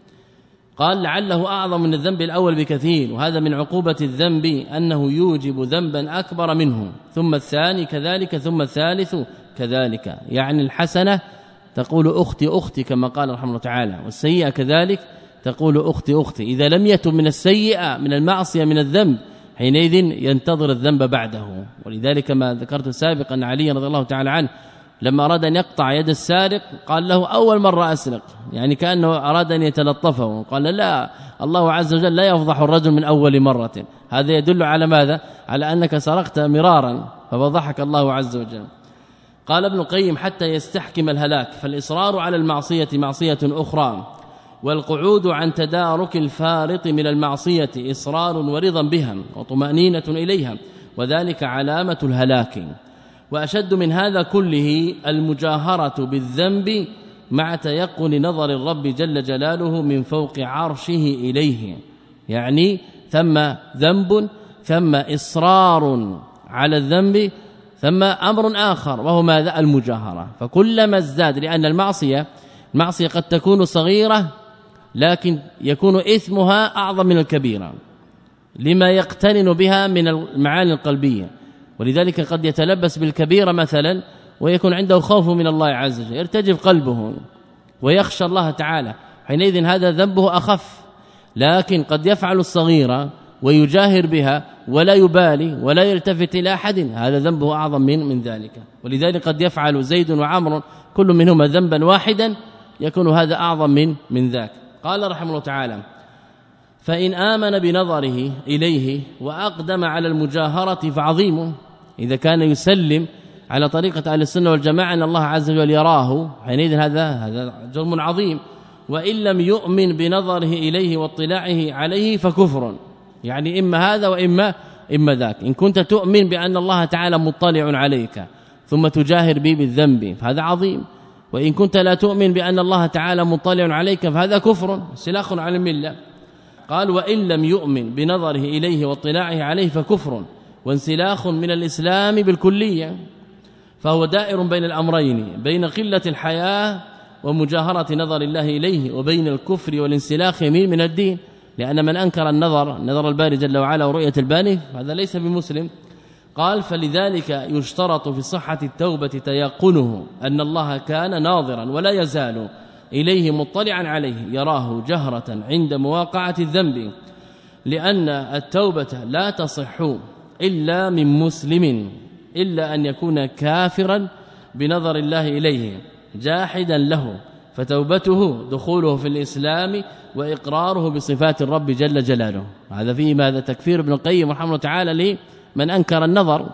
قال لعله أعظم من الذنب الأول بكثير، وهذا من عقوبة الذنب أنه يوجب ذنبا أكبر منه، ثم الثاني كذلك، ثم الثالث كذلك، يعني الحسنة تقول أختي أختي كما قال رحمه الله تعالى، والسيئة كذلك تقول أختي أختي، إذا لم يتب من السيئة من المعصية من الذنب حينئذ ينتظر الذنب بعده. ولذلك ما ذكرت سابقا أن علي رضي الله تعالى عنه لما أراد أن يقطع يد السارق قال له أول مرة أسرق، يعني كأنه أراد أن يتلطفه، قال لا، الله عز وجل لا يفضح الرجل من أول مرة، هذا يدل على ماذا؟ على أنك سرقت مرارا ففضحك الله عز وجل. قال ابن القيم حتى يستحكم الهلاك، فالإصرار على المعصية معصية أخرى، والقعود عن تدارك الفارط من المعصية إصرار ورضا بها وطمأنينة إليها، وذلك علامة الهلاك. وأشد من هذا كله المجاهرة بالذنب مع تيقن نظر الرب جل جلاله من فوق عرشه إليه، يعني ثم ذنب ثم إصرار على الذنب ثم أمر آخر وهو ماذا؟ المجاهرة. فكلما ازداد، لأن المعصية المعصية قد تكون صغيرة لكن يكون إثمها أعظم من الكبيرة لما يقترن بها من المعاني القلبية، ولذلك قد يتلبس بالكبيرة مثلا ويكون عنده خوف من الله عز وجل، يرتجف قلبه ويخشى الله تعالى، حينئذ هذا ذنبه أخف، لكن قد يفعل الصغيرة ويجاهر بها ولا يبالي ولا يلتفت إلى أحد، هذا ذنبه أعظم من من ذلك. ولذلك قد يفعل زيد وعمر كل منهما ذنبا واحدا يكون هذا أعظم من من ذاك. قال رحمه الله تعالى فإن آمن بنظره إليه وأقدم على المجاهرة فعظيم، إذا كان يسلم على طريقة أهل السنة والجماعة أن الله عز وجل يراه، حينئذ هذا هذا جرم عظيم. وإن لم يؤمن بنظره إليه واطلاعه عليه فكفر، يعني إما هذا وإما إما ذاك. إن كنت تؤمن بأن الله تعالى مطلع عليك ثم تجاهر به بالذنب فهذا عظيم، وإن كنت لا تؤمن بأن الله تعالى مطلع عليك فهذا كفر سلاخ على الملة. قال وإن لم يؤمن بنظره إليه واطلاعه عليه فكفر وانسلاخ من الإسلام بالكلية، فهو دائر بين الأمرين، بين قلة الحياة ومجاهرة نظر الله إليه، وبين الكفر والانسلاخ من الدين، لأن من أنكر النظر نظر الباري جل وعلا ورؤية الباري هذا ليس بمسلم. قال فلذلك يشترط في صحة التوبة تيقنه أن الله كان ناظرا ولا يزال إليه مطلعا عليه، يراه جهرة عند مواقعة الذنب، لأن التوبة لا تصح إلا من مسلم، إلا أن يكون كافرا بنظر الله إليه جاحدا له، فتوبته دخوله في الإسلام وإقراره بصفات الرب جل جلاله. هذا فيه ماذا؟ تكفير ابن القيم رحمه الله تعالى لمن أنكر النظر،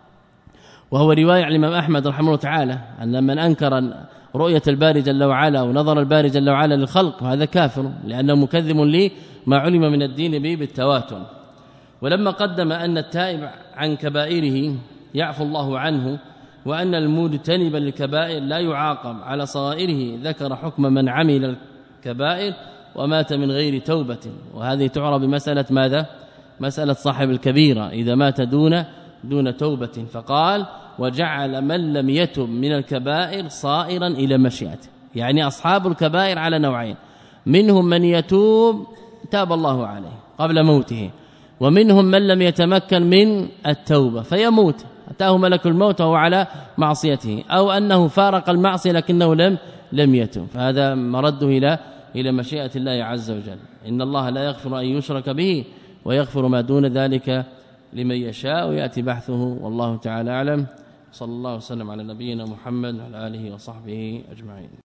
وهو رواية عن الإمام أحمد رحمه الله تعالى أن من أنكر رؤية الباري جل وعلا ونظر الباري جل وعلا للخلق هذا كافر، لأنه مكذب لي ما علم من الدين به بالتواتر. ولما قدم أن التائب عن كبائره يعفو الله عنه وأن المجتنب للكبائر لا يعاقب على صغائره. ذكر حكم من عمل الكبائر ومات من غير توبة، وهذه تعرف بمسألة ماذا؟ مسألة صاحب الكبيرة إذا مات دون دون توبة، فقال وجعل من لم يتب من الكبائر صائرا إلى مشيئته. يعني أصحاب الكبائر على نوعين، منهم من يتوب تاب الله عليه قبل موته، ومنهم من لم يتمكن من التوبة فيموت أتاه ملك الموت وهو على معصيته، أو أنه فارق المعصية لكنه لم لم يتوب، فهذا مرده إلى إلى مشيئة الله عز وجل. إن الله لا يغفر أن يشرك به ويغفر ما دون ذلك لمن يشاء، ويأتي بحثه والله تعالى أعلم. صلى الله وسلم على نبينا محمد وعلى آله وصحبه أجمعين.